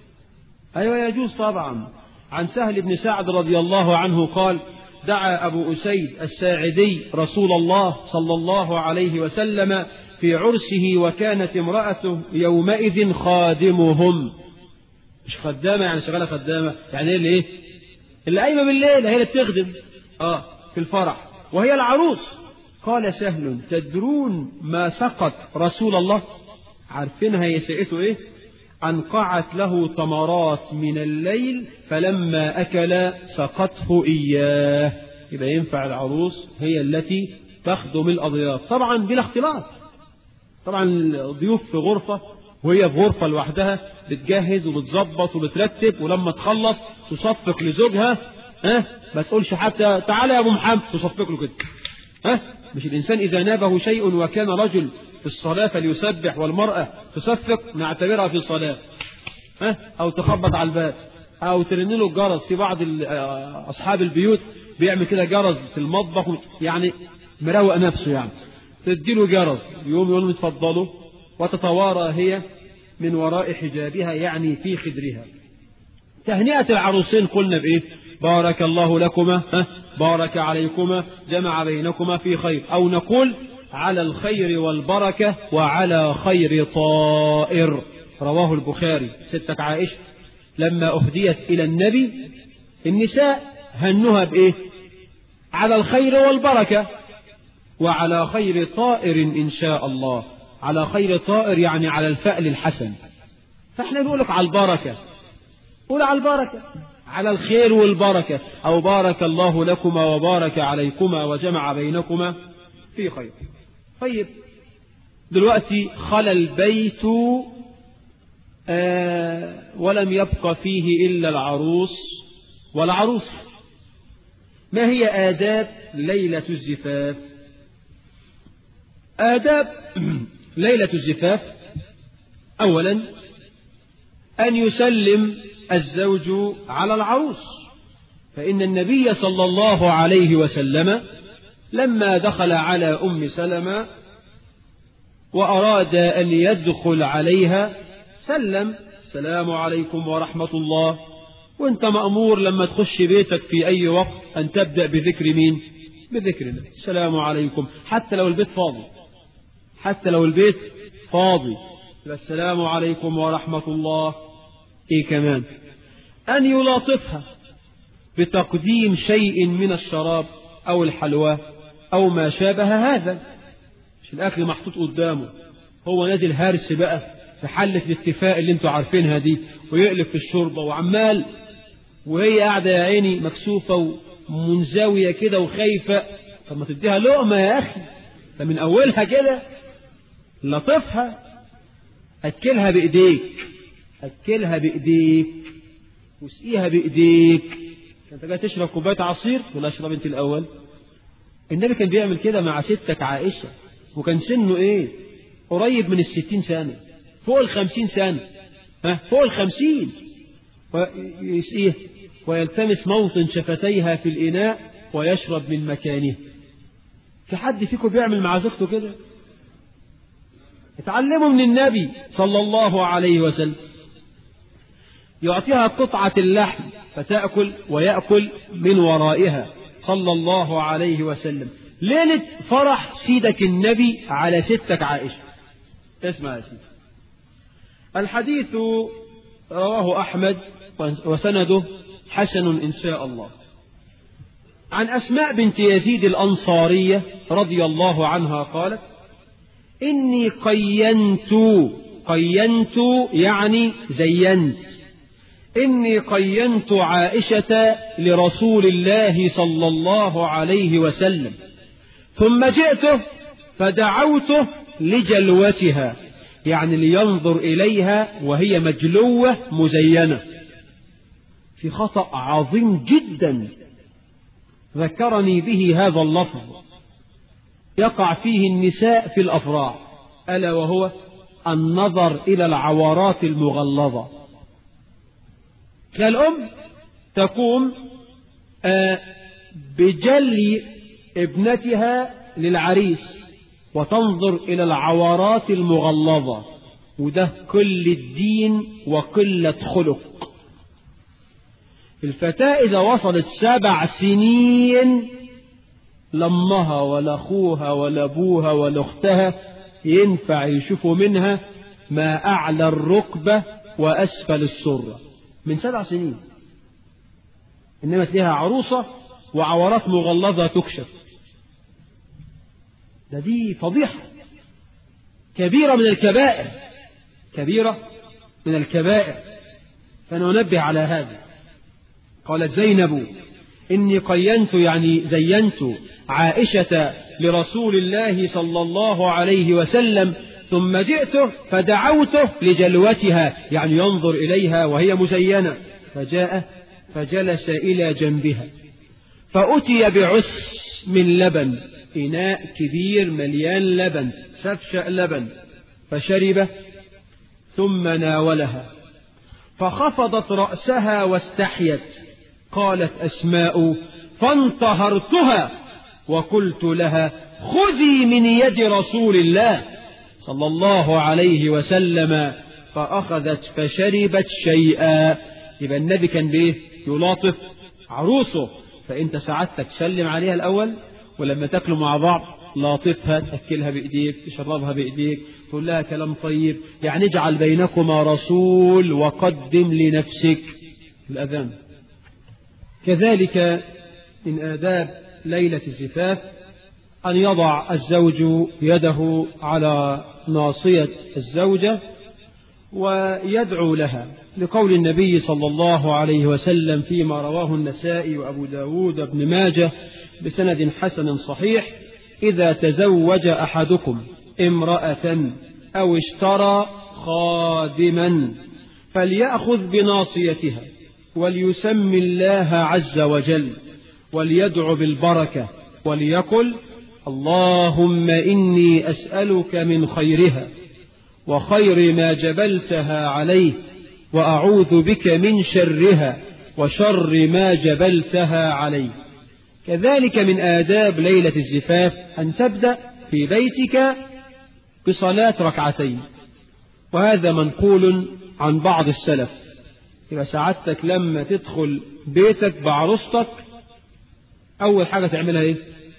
أيوة يجوز طبعا. عن سهل بن سعد رضي الله عنه قال: دعا أبو أسيد الساعدي رسول الله صلى الله عليه وسلم في عرسه، وكانت امرأته يومئذ خادمهم. مش خدامة يعني شغالة خدامة، يعني اللي قايمة بالليل، هي اللي بتخدم في الفرح وهي العروس. قال سهل: تدرون ما سقط رسول الله؟ عارفينها هي سقته ايه؟ أنقعت له تمرات من الليل فلما أكل سقته إياه. يبقى ينفع العروس هي التي تخدم الأضياف، طبعا بلا اختلاط. طبعا الضيوف في غرفة وهي في غرفة لوحدها، بتجهز وبتظبط وبترتب، ولما تخلص تصفق لزوجها، ما تقولش حتى تعالى يا أبو محمد، تصفق له كده. مش الإنسان إذا نابه شيء وكان رجل في الصلاة فليسبح، والمرأة تصفق نعتبرها في الصلاة، أو تخبط على الباب، أو ترن له الجرس. في بعض أصحاب البيوت بيعمل كده جرس في المطبخ، يعني مروق نفسه، يعني تديله جرس يقول اتفضلوا، وتتوارى هي من وراء حجابها، يعني في خدرها. تهنئة العروسين قلنا بإيه؟ بارك الله لكما، بارك عليكما، جمع بينكما في خير، أو نقول على الخير والبركة وعلى خير طائر. رواه البخاري. ستة عائشة لما أهديت إلى النبي النساء هنوها بإيه؟ على الخير والبركة وعلى خير طائر إن شاء الله. على خير طائر يعني على الفأل الحسن، فإحنا نقولك على البركة، قول على البركة، على الخير والبركة، أو بارك الله لكما وبارك عليكما وجمع بينكما في خير. طيب، دلوقتي خلى البيت ولم يبقى فيه إلا العروس والعروس. ما هي آداب ليلة الزفاف؟ آداب ليلة الزفاف: أولا، أن يسلم الزوج على العروس، فإن النبي صلى الله عليه وسلم لما دخل على أم سلمة وأراد أن يدخل عليها سلم: السلام عليكم ورحمة الله. وانت مأمور لما تخش بيتك في أي وقت أن تبدأ بذكر مين؟ بذكر الله، السلام عليكم، حتى لو البيت فاضي، حتى لو البيت فاضي، السلام عليكم ورحمة الله. إيه كمان؟ أن يلاطفها بتقديم شيء من الشراب أو الحلوى أو ما شابه هذا، مش الأكل محطوط قدامه هو نازل هارس بقى في حلة الاتفاق اللي انتوا عارفينها دي، ويقلب في الشوربة وعمال، وهي قاعدة يا عيني مكسوفة ومنزاوية كده وخايفة. طب ما تديها لقمة يا أخي، فمن أولها كده لطفها، أكلها بإيديك، أكلها بإيديك واسقيها بإيديك. أنت جاي تشرب كوباية عصير ولا اشرب أنت الأول؟ النبي كان بيعمل كده مع ستك عائشة، وكان سنه إيه؟ قريب من 60 سنة، فوق 50 سنة، فوق 50، ويسقيه ويلتمس موطن شفتيها في الإناء ويشرب من مكانه. في حد فيكم بيعمل مع زوجته كده؟ اتعلموا من النبي صلى الله عليه وسلم. يعطيها قطعة اللحم فتأكل ويأكل من ورائها صلى الله عليه وسلم. ليلة فرح سيدك النبي على ستك عائشة. اسمع يا سيدي، الحديث رواه أحمد وسنده حسن إن شاء الله، عن أسماء بنت يزيد الأنصارية رضي الله عنها قالت: إني قينت يعني زينت، إني قينت عائشة لرسول الله صلى الله عليه وسلم، ثم جئته فدعوته لجلوتها، يعني لينظر إليها وهي مجلوة مزينة. في خطأ عظيم جدا ذكرني به هذا اللفظ يقع فيه النساء في الأفراح، ألا وهو النظر إلى العورات المغلظة. فالأم تقوم بجلي ابنتها للعريس وتنظر إلى العورات المغلظة، وده كل الدين وقلة خلق. الفتاة إذا وصلت 7 سنين لأمها ولا أخوها ولا أبوها ولا أختها ينفع يشوفوا منها ما أعلى الركبة وأسفل السرة، من 7 سنين. إنما تلاقيها عروسة وعورات مغلظة تكشف. دي فضيحة كبيرة من الكبائر، كبيرة من الكبائر، فننبه على هذا. قالت زينب: إني قينت يعني زينت عائشة لرسول الله صلى الله عليه وسلم، ثم جئته فدعوته لجلوتها، يعني ينظر إليها وهي مزينة. فجاء فجلس إلى جنبها، فأتي بعس من لبن، إناء كبير مليان لبن، شفشأ لبن، فشرب ثم ناولها، فخفضت رأسها واستحيت. قالت أسماء: فانتهرتها وقلت لها: خذي من يد رسول الله صلى الله عليه وسلم، فأخذت فشربت شيئا. يبقى النبي كان بإيه؟ يلاطف عروسه. فأنت سعادتك سلم عليها الأول، ولما تاكلوا مع بعض لاطفها، تأكلها بإيديك، تشربها بإيديك، تقول لها كلام طيب، يعني اجعل بينكما رسول وقدم لنفسك الأذان. كذلك من آداب ليلة الزفاف أن يضع الزوج يده على ناصية الزوجة ويدعو لها، لقول النبي صلى الله عليه وسلم فيما رواه النسائي وأبو داود وابن ماجه بسند حسن صحيح: إذا تزوج أحدكم امرأة أو اشترى خادما فليأخذ بناصيتها وليسمي الله عز وجل وليدعو بالبركة وليقل: اللهم إني أسألك من خيرها وخير ما جبلتها عليه، وأعوذ بك من شرها وشر ما جبلتها عليه. كذلك من آداب ليلة الزفاف أن تبدأ في بيتك بصلاة ركعتين، وهذا منقول عن بعض السلف. إذا سعادتك لما تدخل بيتك بعروستك أول حاجة تعملها إيه؟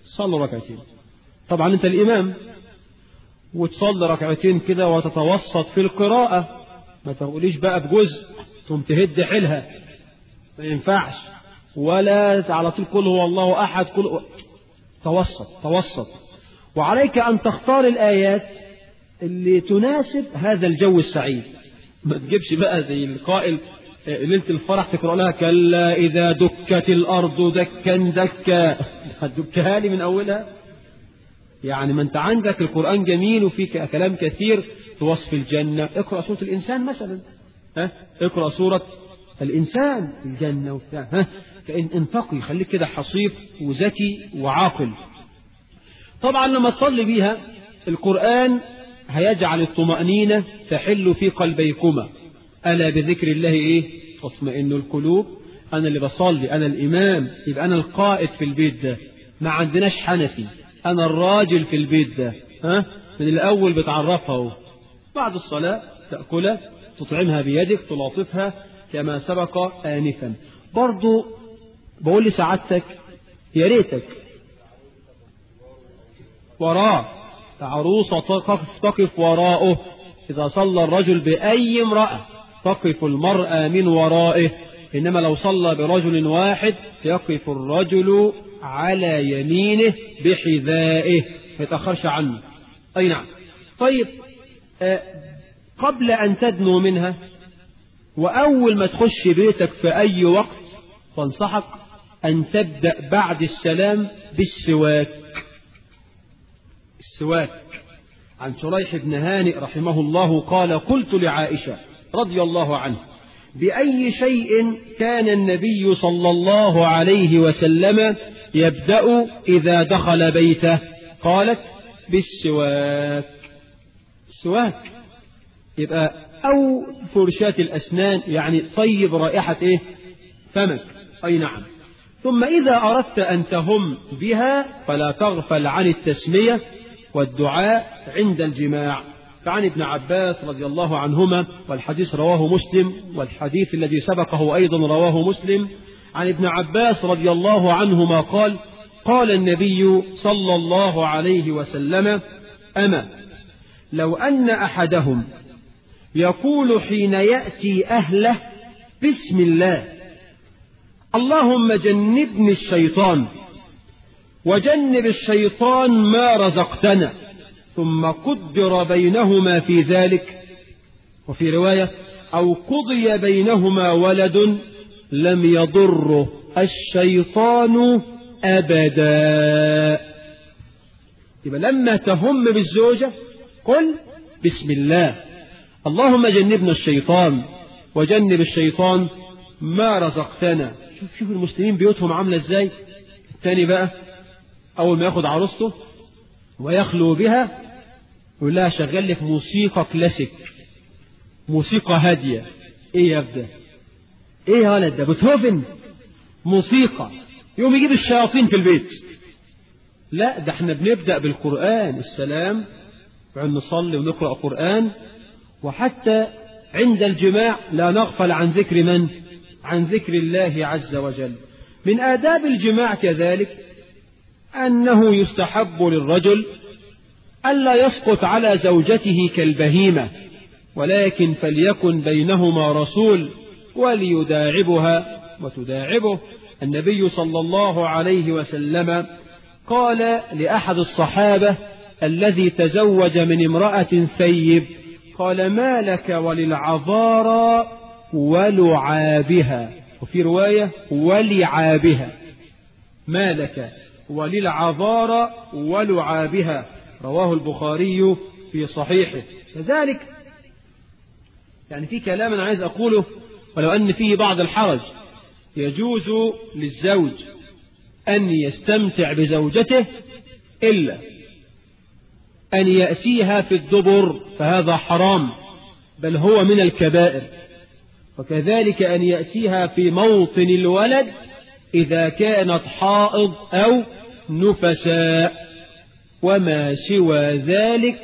صلوا ركعتين. طبعا أنت الإمام وتصلي ركعتين كده وتتوسط في القراءة، ما تقوليش بقى بجزء ثم تهد حيلها، ما ينفعش، ولا على طول قل هو الله أحد، توسط. وعليك أن تختار الآيات اللي تناسب هذا الجو السعيد. ما تجيبش بقى زي القائل ليلة الفرح تقرأ لها كلا إذا دكت الأرض دكا دكا، هتدكها لي من أولها؟ يعني ما أنت عندك القرآن جميل وفيه كلام كثير في وصف الجنة. اقرأ سورة الإنسان مثلا، اقرأ سورة الإنسان، الجنة وبتاع، كأن انتقي، خليك كده حصيف وذكي وعاقل. طبعا لما تصلي بيها القرآن هيجعل الطمأنينة تحل في قلبيكما، ألا بذكر الله تطمئن القلوب. أنا اللي بصلي، أنا الإمام، يبقى أنا القائد في البيت ده، ما عندناش حنفي، أنا الراجل في البيت ده. من الأول بتعرفها بعد الصلاة تأكلها، تطعمها بيدك، تلاطفها كما سبق آنفا. برضو بقول لسعادتك يا ريتك وراه عروسة تقف وراءه، إذا صلى الرجل بأي امرأة تقف المرأة من ورائه، إنما لو صلى برجل واحد يقف الرجل على يمينه بحذائه ما يتأخرش عنه. أي نعم. طيب قبل أن تدنو منها وأول ما تخش بيتك في أي وقت فانصحك أن تبدأ بعد السلام بالسواك. السواك عن شريح بن هانئ رحمه الله قال قلت لعائشة رضي الله عنه بأي شيء كان النبي صلى الله عليه وسلم يبدأ إذا دخل بيته؟ قالت بالسواك. السواك يبقى أو فرشات الأسنان، يعني طيب رائحة فمك. أي نعم. ثم إذا أردت أن تهم بها فلا تغفل عن التسمية والدعاء عند الجماع. فعن ابن عباس رضي الله عنهما، والحديث رواه مسلم، والحديث الذي سبقه أيضا رواه مسلم، عن ابن عباس رضي الله عنهما قال قال النبي صلى الله عليه وسلم أما لو أن أحدهم يقول حين يأتي أهله بسم الله اللهم جنبني الشيطان وجنب الشيطان ما رزقتنا، ثم قدر بينهما في ذلك، وفي رواية أو قضي بينهما ولد لم يضره الشيطان أبدا. يبقى لما تهم بالزوجة قل بسم الله اللهم جنبنا الشيطان وجنب الشيطان ما رزقتنا. شوف المسلمين بيوتهم عاملة ازاي. الثاني بقى أول ما ياخد عروسته ويخلو بها يقول لها شغل لك موسيقى كلاسيك، موسيقى هادية. ايه يا ابدا، ايه يا ولد ده، بيتهوفن موسيقى، يوم يجيب الشياطين في البيت. لا، ده احنا بنبدأ بالقرآن السلام، وعند نصلي ونقرأ قرآن، وحتى عند الجماع لا نغفل عن ذكر من؟ عن ذكر الله عز وجل. من آداب الجماع كذلك أنه يستحب للرجل ألا يسقط على زوجته كالبهيمة، ولكن فليكن بينهما رسول وليداعبها وتداعبه. النبي صلى الله عليه وسلم قال لأحد الصحابة الذي تزوج من امرأة ثيب قال ما لك وللعذارى ولعابها، وفي رواية ولعابها، ما لك وللعذارى ولعابها، رواه البخاري في صحيحه. كذلك يعني في كلام أنا عايز أقوله ولو أن فيه بعض الحرج، يجوز للزوج أن يستمتع بزوجته إلا أن يأتيها في الدبر، فهذا حرام بل هو من الكبائر. وكذلك أن يأتيها في موطن الولد إذا كانت حائض أو نفساء، وما سوى ذلك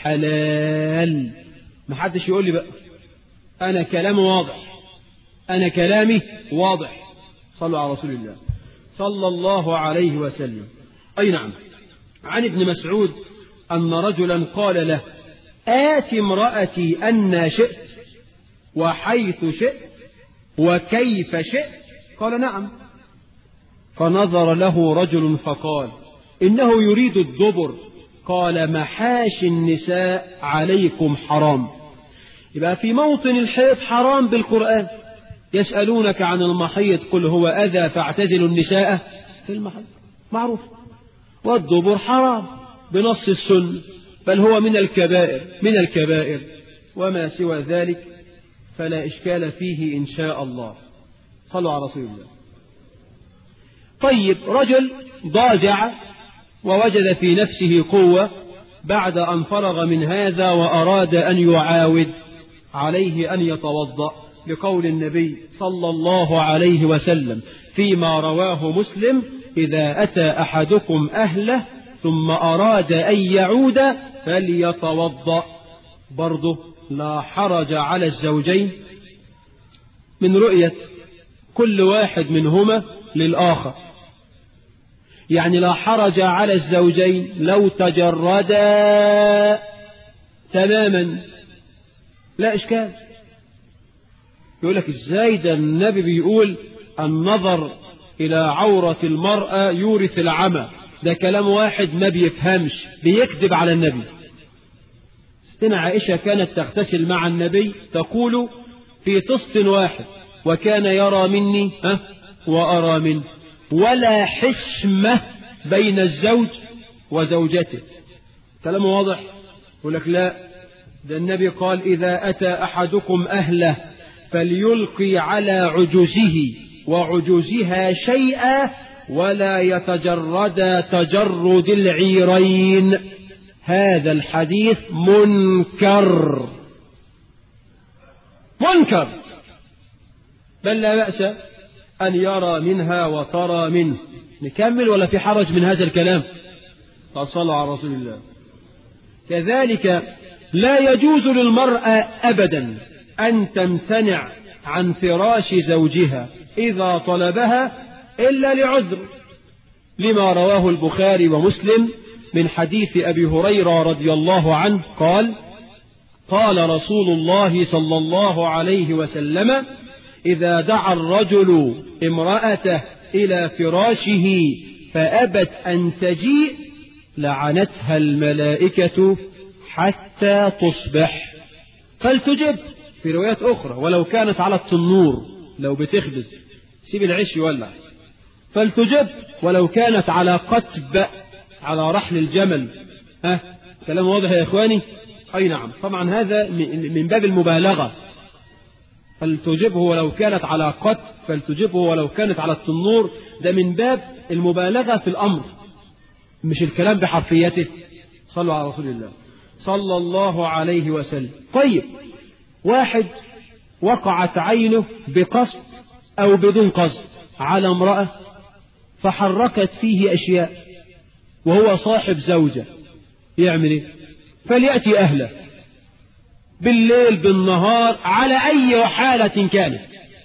حلال. ما حدش يقول لي بقى أنا كلامي واضح، أنا كلامي واضح. صلوا على رسول الله صلى الله عليه وسلم. أي نعم. عن ابن مسعود أن رجلا قال له: آت امرأتي أن شئت وحيث شئت وكيف شئت. قال: نعم. فنظر له رجل فقال: إنه يريد الدبر. قال: محاشي النساء عليكم حرام. يبقى في موطن الحيض حرام بالقرآن. يسألونك عن المحيض قل هو أذى فاعتزلوا النساء في المحيض، معروف. والدبر حرام بنص السنة، بل هو من الكبائر وما سوى ذلك فلا إشكال فيه إن شاء الله. صلوا على رسول الله. طيب، رجل ضاجع ووجد في نفسه قوة بعد أن فرغ من هذا وأراد أن يعاود، عليه أن يتوضأ لقول النبي صلى الله عليه وسلم فيما رواه مسلم: إذا أتى أحدكم أهله ثم أراد أن يعود فليتوضأ. برضه لا حرج على الزوجين من رؤية كل واحد منهما للآخر. يعني لا حرج على الزوجين لو تجردا تماما، لا إشكال. يقول لك إزاي ده النبي بيقول النظر إلى عورة المرأة يورث العمى؟ ده كلام واحد ما بيفهمش، بيكذب على النبي. ستنا عائشة كانت تغتسل مع النبي تقول في طست واحد: وكان يرى مني وأرى منه، ولا حشمة بين الزوج وزوجته. كلام واضح. يقول لك لا، ده النبي قال: إذا أتى أحدكم أهله فليلقي على عجوزه وعجوزها شيئا ولا يتجرد تجرد العيرين. هذا الحديث منكر، بل لا بأس أن يرى منها وترى منه. نكمل ولا في حرج من هذا الكلام؟ صلى على رسول الله. كذلك لا يجوز للمرأة أبدا أن تمتنع عن فراش زوجها إذا طلبها إلا لعذر، لما رواه البخاري ومسلم من حديث أبي هريرة رضي الله عنه قال: قال رسول الله صلى الله عليه وسلم: إذا دعا الرجل امرأته إلى فراشه فأبت أن تجيء لعنتها الملائكة حتى تصبح. فلتجب في روايات أخرى ولو كانت على التنور، لو بتخبز سيب العيش يولع. فلتجب ولو كانت على قتب، على رحل الجمل. كلام واضح يا إخواني؟ أي نعم. طبعا هذا من باب المبالغة. فلتجبه ولو كانت على قتب، فلتجبه ولو كانت على التنور، ده من باب المبالغة في الأمر، مش الكلام بحرفيته. صلوا على رسول الله صلى الله عليه وسلم. طيب، واحد وقعت عينه بقصد أو بدون قصد على امرأة فحركت فيه أشياء وهو صاحب زوجة، يعمل إيه؟ فليأتي أهله بالليل بالنهار على أي حالة كانت،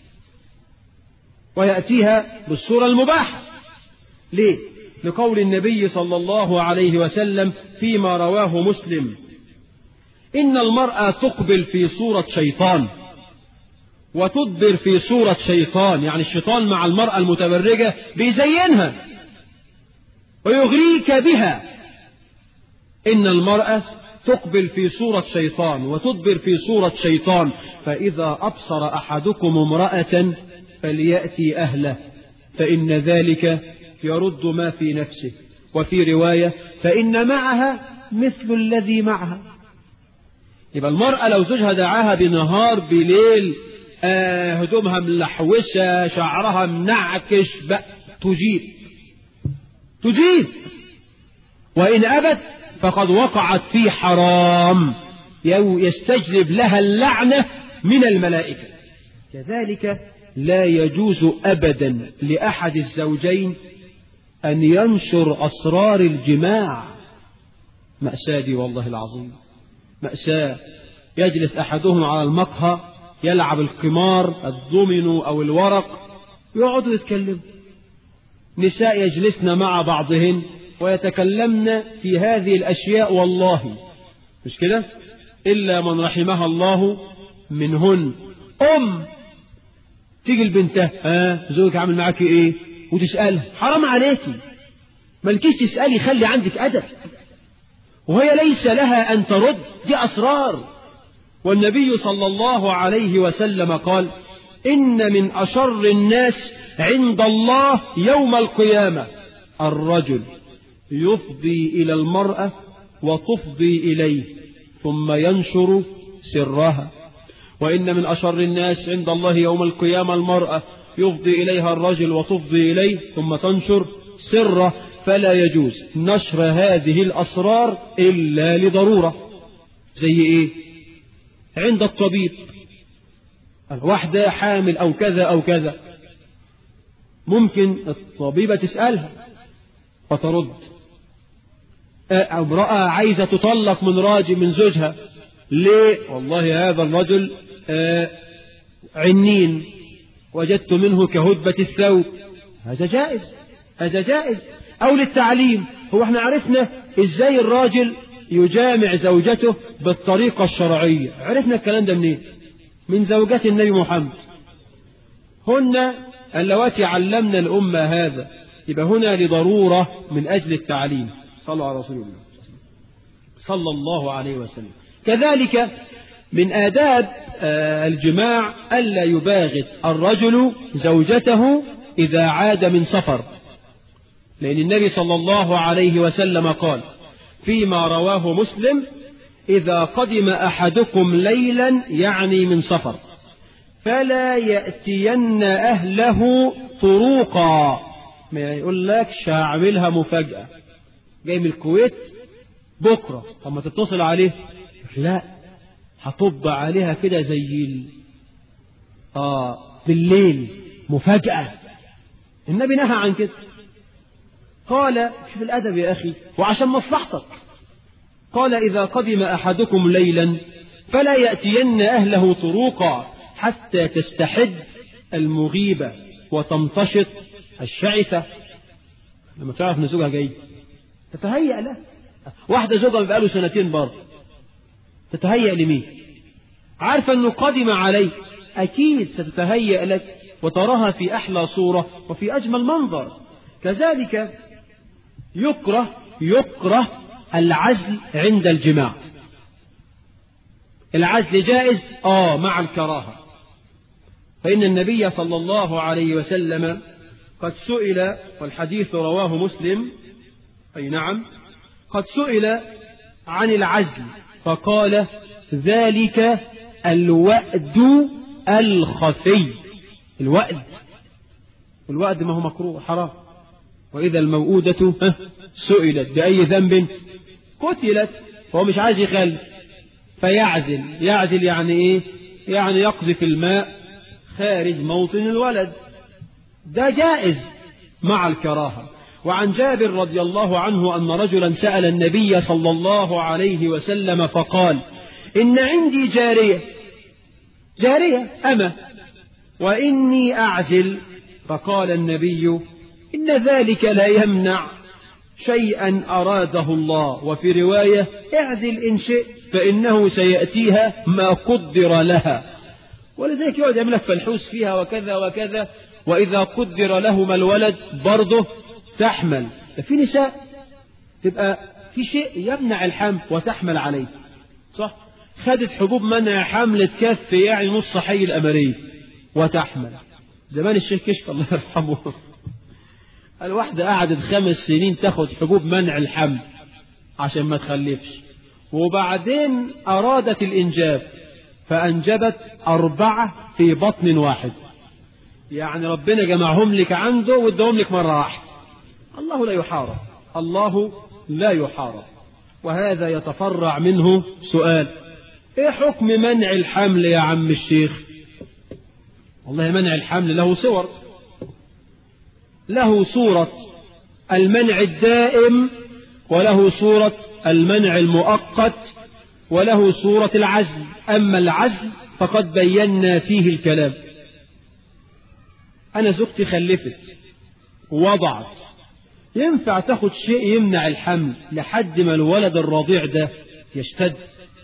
ويأتيها بالصورة المباحة. ليه؟ لقول النبي صلى الله عليه وسلم فيما رواه مسلم: إن المرأة تقبل في صورة شيطان وتدبر في صورة شيطان. يعني الشيطان مع المرأة المتبرجة بيزينها ويغريك بها. إن المرأة تقبل في صورة شيطان وتدبر في صورة شيطان، فإذا أبصر أحدكم امرأة فليأتي أهله فإن ذلك يرد ما في نفسه. وفي رواية: فإن معها مثل الذي معها. يبقى المرأة لو زوجها دعاها بنهار بليل، هدومها ملحوشة، شعرها منعكش، تجيب. وإن أبت فقد وقعت في حرام يستجلب لها اللعنة من الملائكة. كذلك لا يجوز أبدا لأحد الزوجين أن ينشر أسرار الجماع. مأساة دي والله العظيم، مأساة. يجلس أحدهم على المقهى يلعب القمار الدومينو أو الورق، يقعدوا يتكلموا. نساء يجلسن مع بعضهن ويتكلمن في هذه الأشياء والله، مش كده؟ إلا من رحمها الله منهن. تيجي البنتها زوجك عامل معاك إيه وتسألها، حرام عليكي، مالكيش تسألي، خلي عندك أدب، وهي ليس لها أن ترد، دي أسرار. والنبي صلى الله عليه وسلم قال: إن من أشر الناس عند الله يوم القيامة الرجل يفضي إلى المرأة وتفضي إليه ثم ينشر سرها. وإن من أشر الناس عند الله يوم القيامة المرأة يفضي إليها الرجل وتفضي إليه ثم تنشر سره، فلا يجوز نشر هذه الأسرار إلا لضرورة. زي إيه؟ عند الطبيب، واحدة حامل أو كذا أو كذا، ممكن الطبيبة تسألها فترد. أو امرأة عايزة تطلق من زوجها، ليه؟ والله هذا الرجل عنين، وجدت منه كهدبة الثوب، هذا جائز، هذا جائز. أو للتعليم، هو احنا عرفنا ازاي الراجل يجامع زوجته بالطريقة الشرعية، عرفنا الكلام ده منين؟ من زوجات النبي محمد، هن اللواتي علمنا الأمة هذا. يبقى هنا لضرورة من أجل التعليم. صلوا على رسول الله صلى الله عليه وسلم. كذلك من آداب الجماع ألا يباغت الرجل زوجته إذا عاد من سفر، لأن النبي صلى الله عليه وسلم قال فيما رواه مسلم: إذا قدم أحدكم ليلا، يعني من سفر، فلا يأتين أهله طروقا. ما يقول لك هعملها مفاجأة، جاي من الكويت بكرة، طب ما تتصل عليه، لا، هطب عليها كده زي بالليل مفاجأة. النبي نهى عن كده، قال شوف الأدب يا أخي، وعشان مصلحتك، قال: إذا قدم أحدكم ليلا فلا يأتين أهله طروقا حتى تستحد المغيبة وتمتشط الشعثة. لما تعرف ان زوجها جاي تتهيأ له. واحدة زوجها بقاله سنتين برضه، تتهيأ لمين؟ عارفة انه قدم عليك، اكيد ستتهيأ لك وتراها في احلى صورة وفي اجمل منظر. كذلك يكره العزل عند الجماع. العزل جائز مع الكراهة، فإن النبي صلى الله عليه وسلم قد سئل، والحديث رواه مسلم، أي نعم، قد سئل عن العزل فقال: ذلك الوأد الخفي. الوأد ما هو مكروه حرام. وإذا الموءودة سئلت بأي ذنب قتلت، فهو مش عايز يخلف فيعزل. يعني إيه؟ يعني يقذف الماء خارج موطن الولد، ده جائز مع الكراهة. وعن جابر رضي الله عنه أن رجلا سأل النبي صلى الله عليه وسلم فقال: إن عندي جارية أمة وإني أعزل. فقال النبي: إن ذلك لا يمنع شيئا أراده الله، وفي رواية: اعزل إن شئت فإنه سيأتيها ما قدر لها. ولذلك يقعد يعمل لك فلحوس فيها وكذا وكذا، وإذا قدر لهما الولد برضه تحمل. في نساء تبقى في شيء يمنع الحمل وتحمل عليه، صح؟ خدت حبوب منع حمل تكفي يعني نص حي الأمرية وتحمل. زمان الشيخ كشف الله يرحمه الواحدة قعدت 5 سنين تاخد حبوب منع الحمل عشان ما تخلفش، وبعدين أرادت الإنجاب فأنجبت 4 في بطن واحد. يعني ربنا جمعهم لك عنده وادهم لك مرة واحدة. الله لا يحارب، الله لا يحارب. وهذا يتفرع منه سؤال: ايه حكم منع الحمل يا عم الشيخ؟ والله منع الحمل له صور، له صورة المنع الدائم، وله صورة المنع المؤقت، وله صورة العزل. أما العزل فقد بينا فيه الكلام. أنا زوجتي خلفت ووضعت، ينفع تاخد شيء يمنع الحمل لحد ما الولد الرضيع ده يشتد؟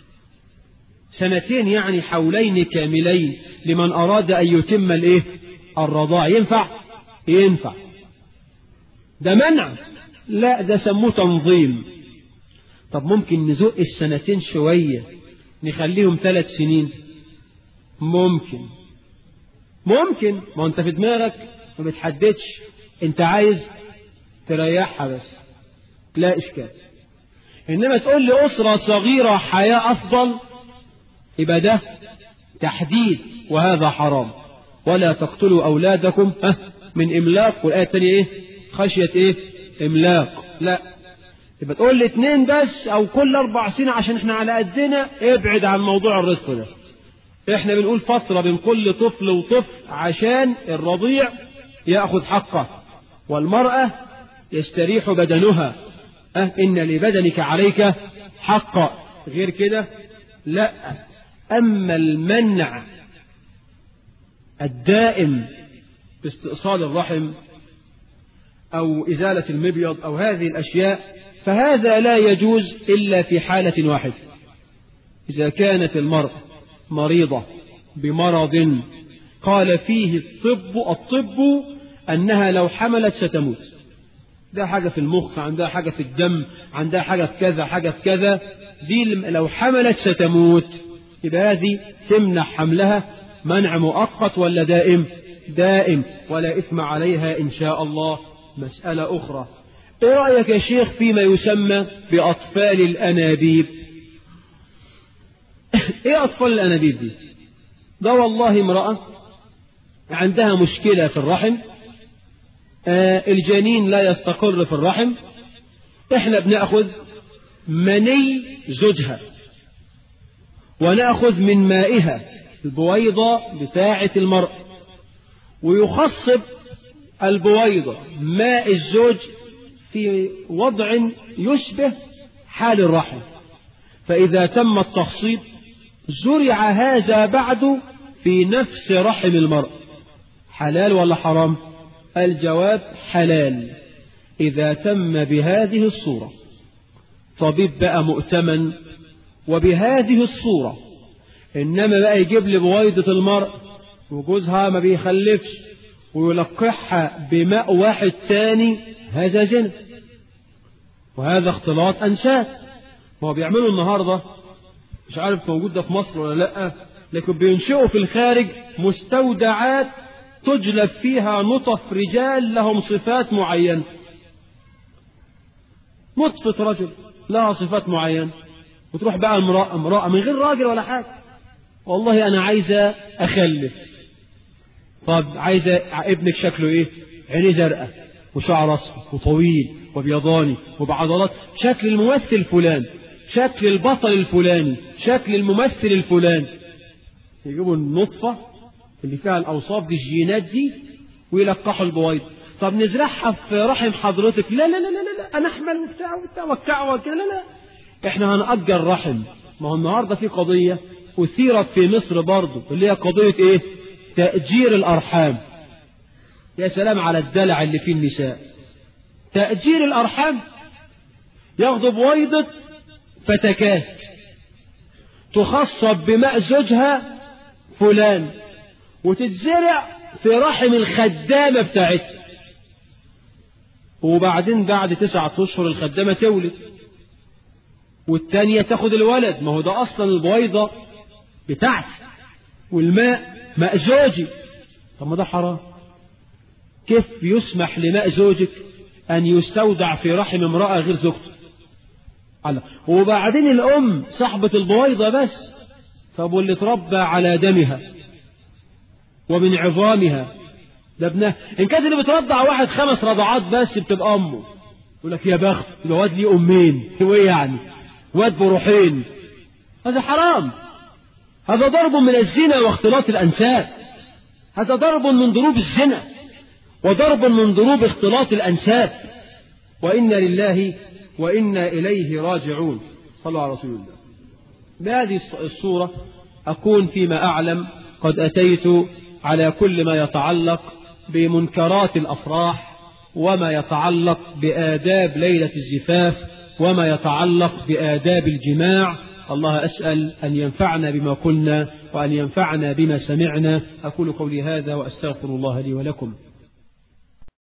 2 يعني حولين كاملين لمن أراد أن يتم الرضاع. ينفع. ده منع؟ لا، ده سموه تنظيم. طب ممكن نزق 2 شوية نخليهم 3 سنين؟ ممكن. ما انت في دماغك ما بتحددش، انت عايز تريحها بس، لا إشكال. إنما تقول لي أسرة صغيرة حياة أفضل، يبقى ده تحديد، وهذا حرام. ولا تقتلوا أولادكم من إملاق، والآية الثانية خشية إملاق. لا، يبقى تقول لي 2 بس أو كل 4 سنين عشان احنا على قدنا، ابعد عن موضوع الرزق ده. احنا بنقول فترة بين كل طفل وطفل عشان الرضيع يأخذ حقه، والمرأة يستريح بدنها. إن لبدنك عليك حقا، غير كده لا. أما المنع الدائم باستئصال الرحم أو إزالة المبيض أو هذه الأشياء، فهذا لا يجوز إلا في حالة واحدة: إذا كانت المرأة مريضة بمرض قال فيه الطب أنها لو حملت ستموت، ده حاجة في المخ، عندها حاجة في الدم، عندها حاجة في كذا، حاجة في كذا، دي لو حملت ستموت، يبقى هذه تمنع حملها منع مؤقت ولا دائم؟ دائم، ولا إثم عليها إن شاء الله. مسألة أخرى، إيه رأيك يا شيخ فيما يسمى بأطفال الأنابيب؟ إيه أطفال الأنابيب دي؟ ده والله امرأة عندها مشكلة في الرحم، الجنين لا يستقر في الرحم، احنا بنأخذ مني زوجها ونأخذ من مائها البويضة بتاعة المرأة، ويخصب البويضة ماء الزوج في وضع يشبه حال الرحم، فإذا تم التخصيب زرع هذا بعد في نفس رحم المرأة. حلال ولا حرام؟ الجواب حلال إذا تم بهذه الصورة. طبيب بقى مؤتمن وبهذه الصورة، إنما بقى يجيب لي بويضة المرأة وجوزها ما بيخلفش ويلقحها بماء واحد تاني، هذا زنا وهذا اختلاط أنساب. ما هو بيعملوا النهاردة، مش عارف موجود ده في مصر ولا لأ، لكن بينشئوا في الخارج مستودعات تجلب فيها نطف رجال لهم صفات معينة. نطفة رجل لها صفات معينة، وتروح بقى امرأة من غير راجل ولا حاجة، والله أنا عايزة أخلف. طب عايزة ابنك شكله إيه؟ عينيه زرقاء وشعر أصفر وطويل وبيضاني وبعضلات، شكل الممثل الفلاني، شكل البطل الفلاني، شكل الممثل الفلاني. يجيبوا النطفة اللي فيها الأوصاف دي، الجينات دي، ويلقحوا البويض. طب نزرعها في رحم حضرتك؟ لا لا لا لا لا، أنا أحمل وبتاع وكده، لا لا، إحنا هنأجر رحم. ما هو النهاردة في قضية أثيرت في مصر برضه، اللي هي قضية إيه؟ تأجير الأرحام. يا سلام على الدلع اللي فيه النساء. تأجير الأرحام، ياخدوا بويضة فتكات تخصب بماء زوجها فلان وتتزرع في رحم الخدامة بتاعتها، وبعدين بعد 9 أشهر الخدامة تولد والتانية تاخد الولد. ما هو ده أصلا البويضة بتاعتي والماء ماء زوجي. طب ما ده حرام. كيف يسمح لماء زوجك أن يستودع في رحم امرأة غير زوجته؟ وبعدين الأم صاحبة البويضة بس، طب واللي تربى على دمها ومن عظامها ده ابنها. إن كانت اللي بترضع واحد 5 رضعات بس بتبقى أمه، يقول لك يا بخت الواد ليه أمين، هو إيه يعني؟ واد بروحين. هذا حرام، هذا ضرب من الزنا واختلاط الأنساب، هذا ضرب من ضروب الزنا وضرب من ضروب اختلاط الأنساب، وإنا لله وإنا إليه راجعون. صلوا على رسول الله. بهذه الصورة أكون فيما أعلم قد أتيت على كل ما يتعلق بمنكرات الأفراح وما يتعلق بآداب ليلة الزفاف وما يتعلق بآداب الجماع. الله أسأل أن ينفعنا بما قلنا وأن ينفعنا بما سمعنا. أقول قولي هذا وأستغفر الله لي ولكم.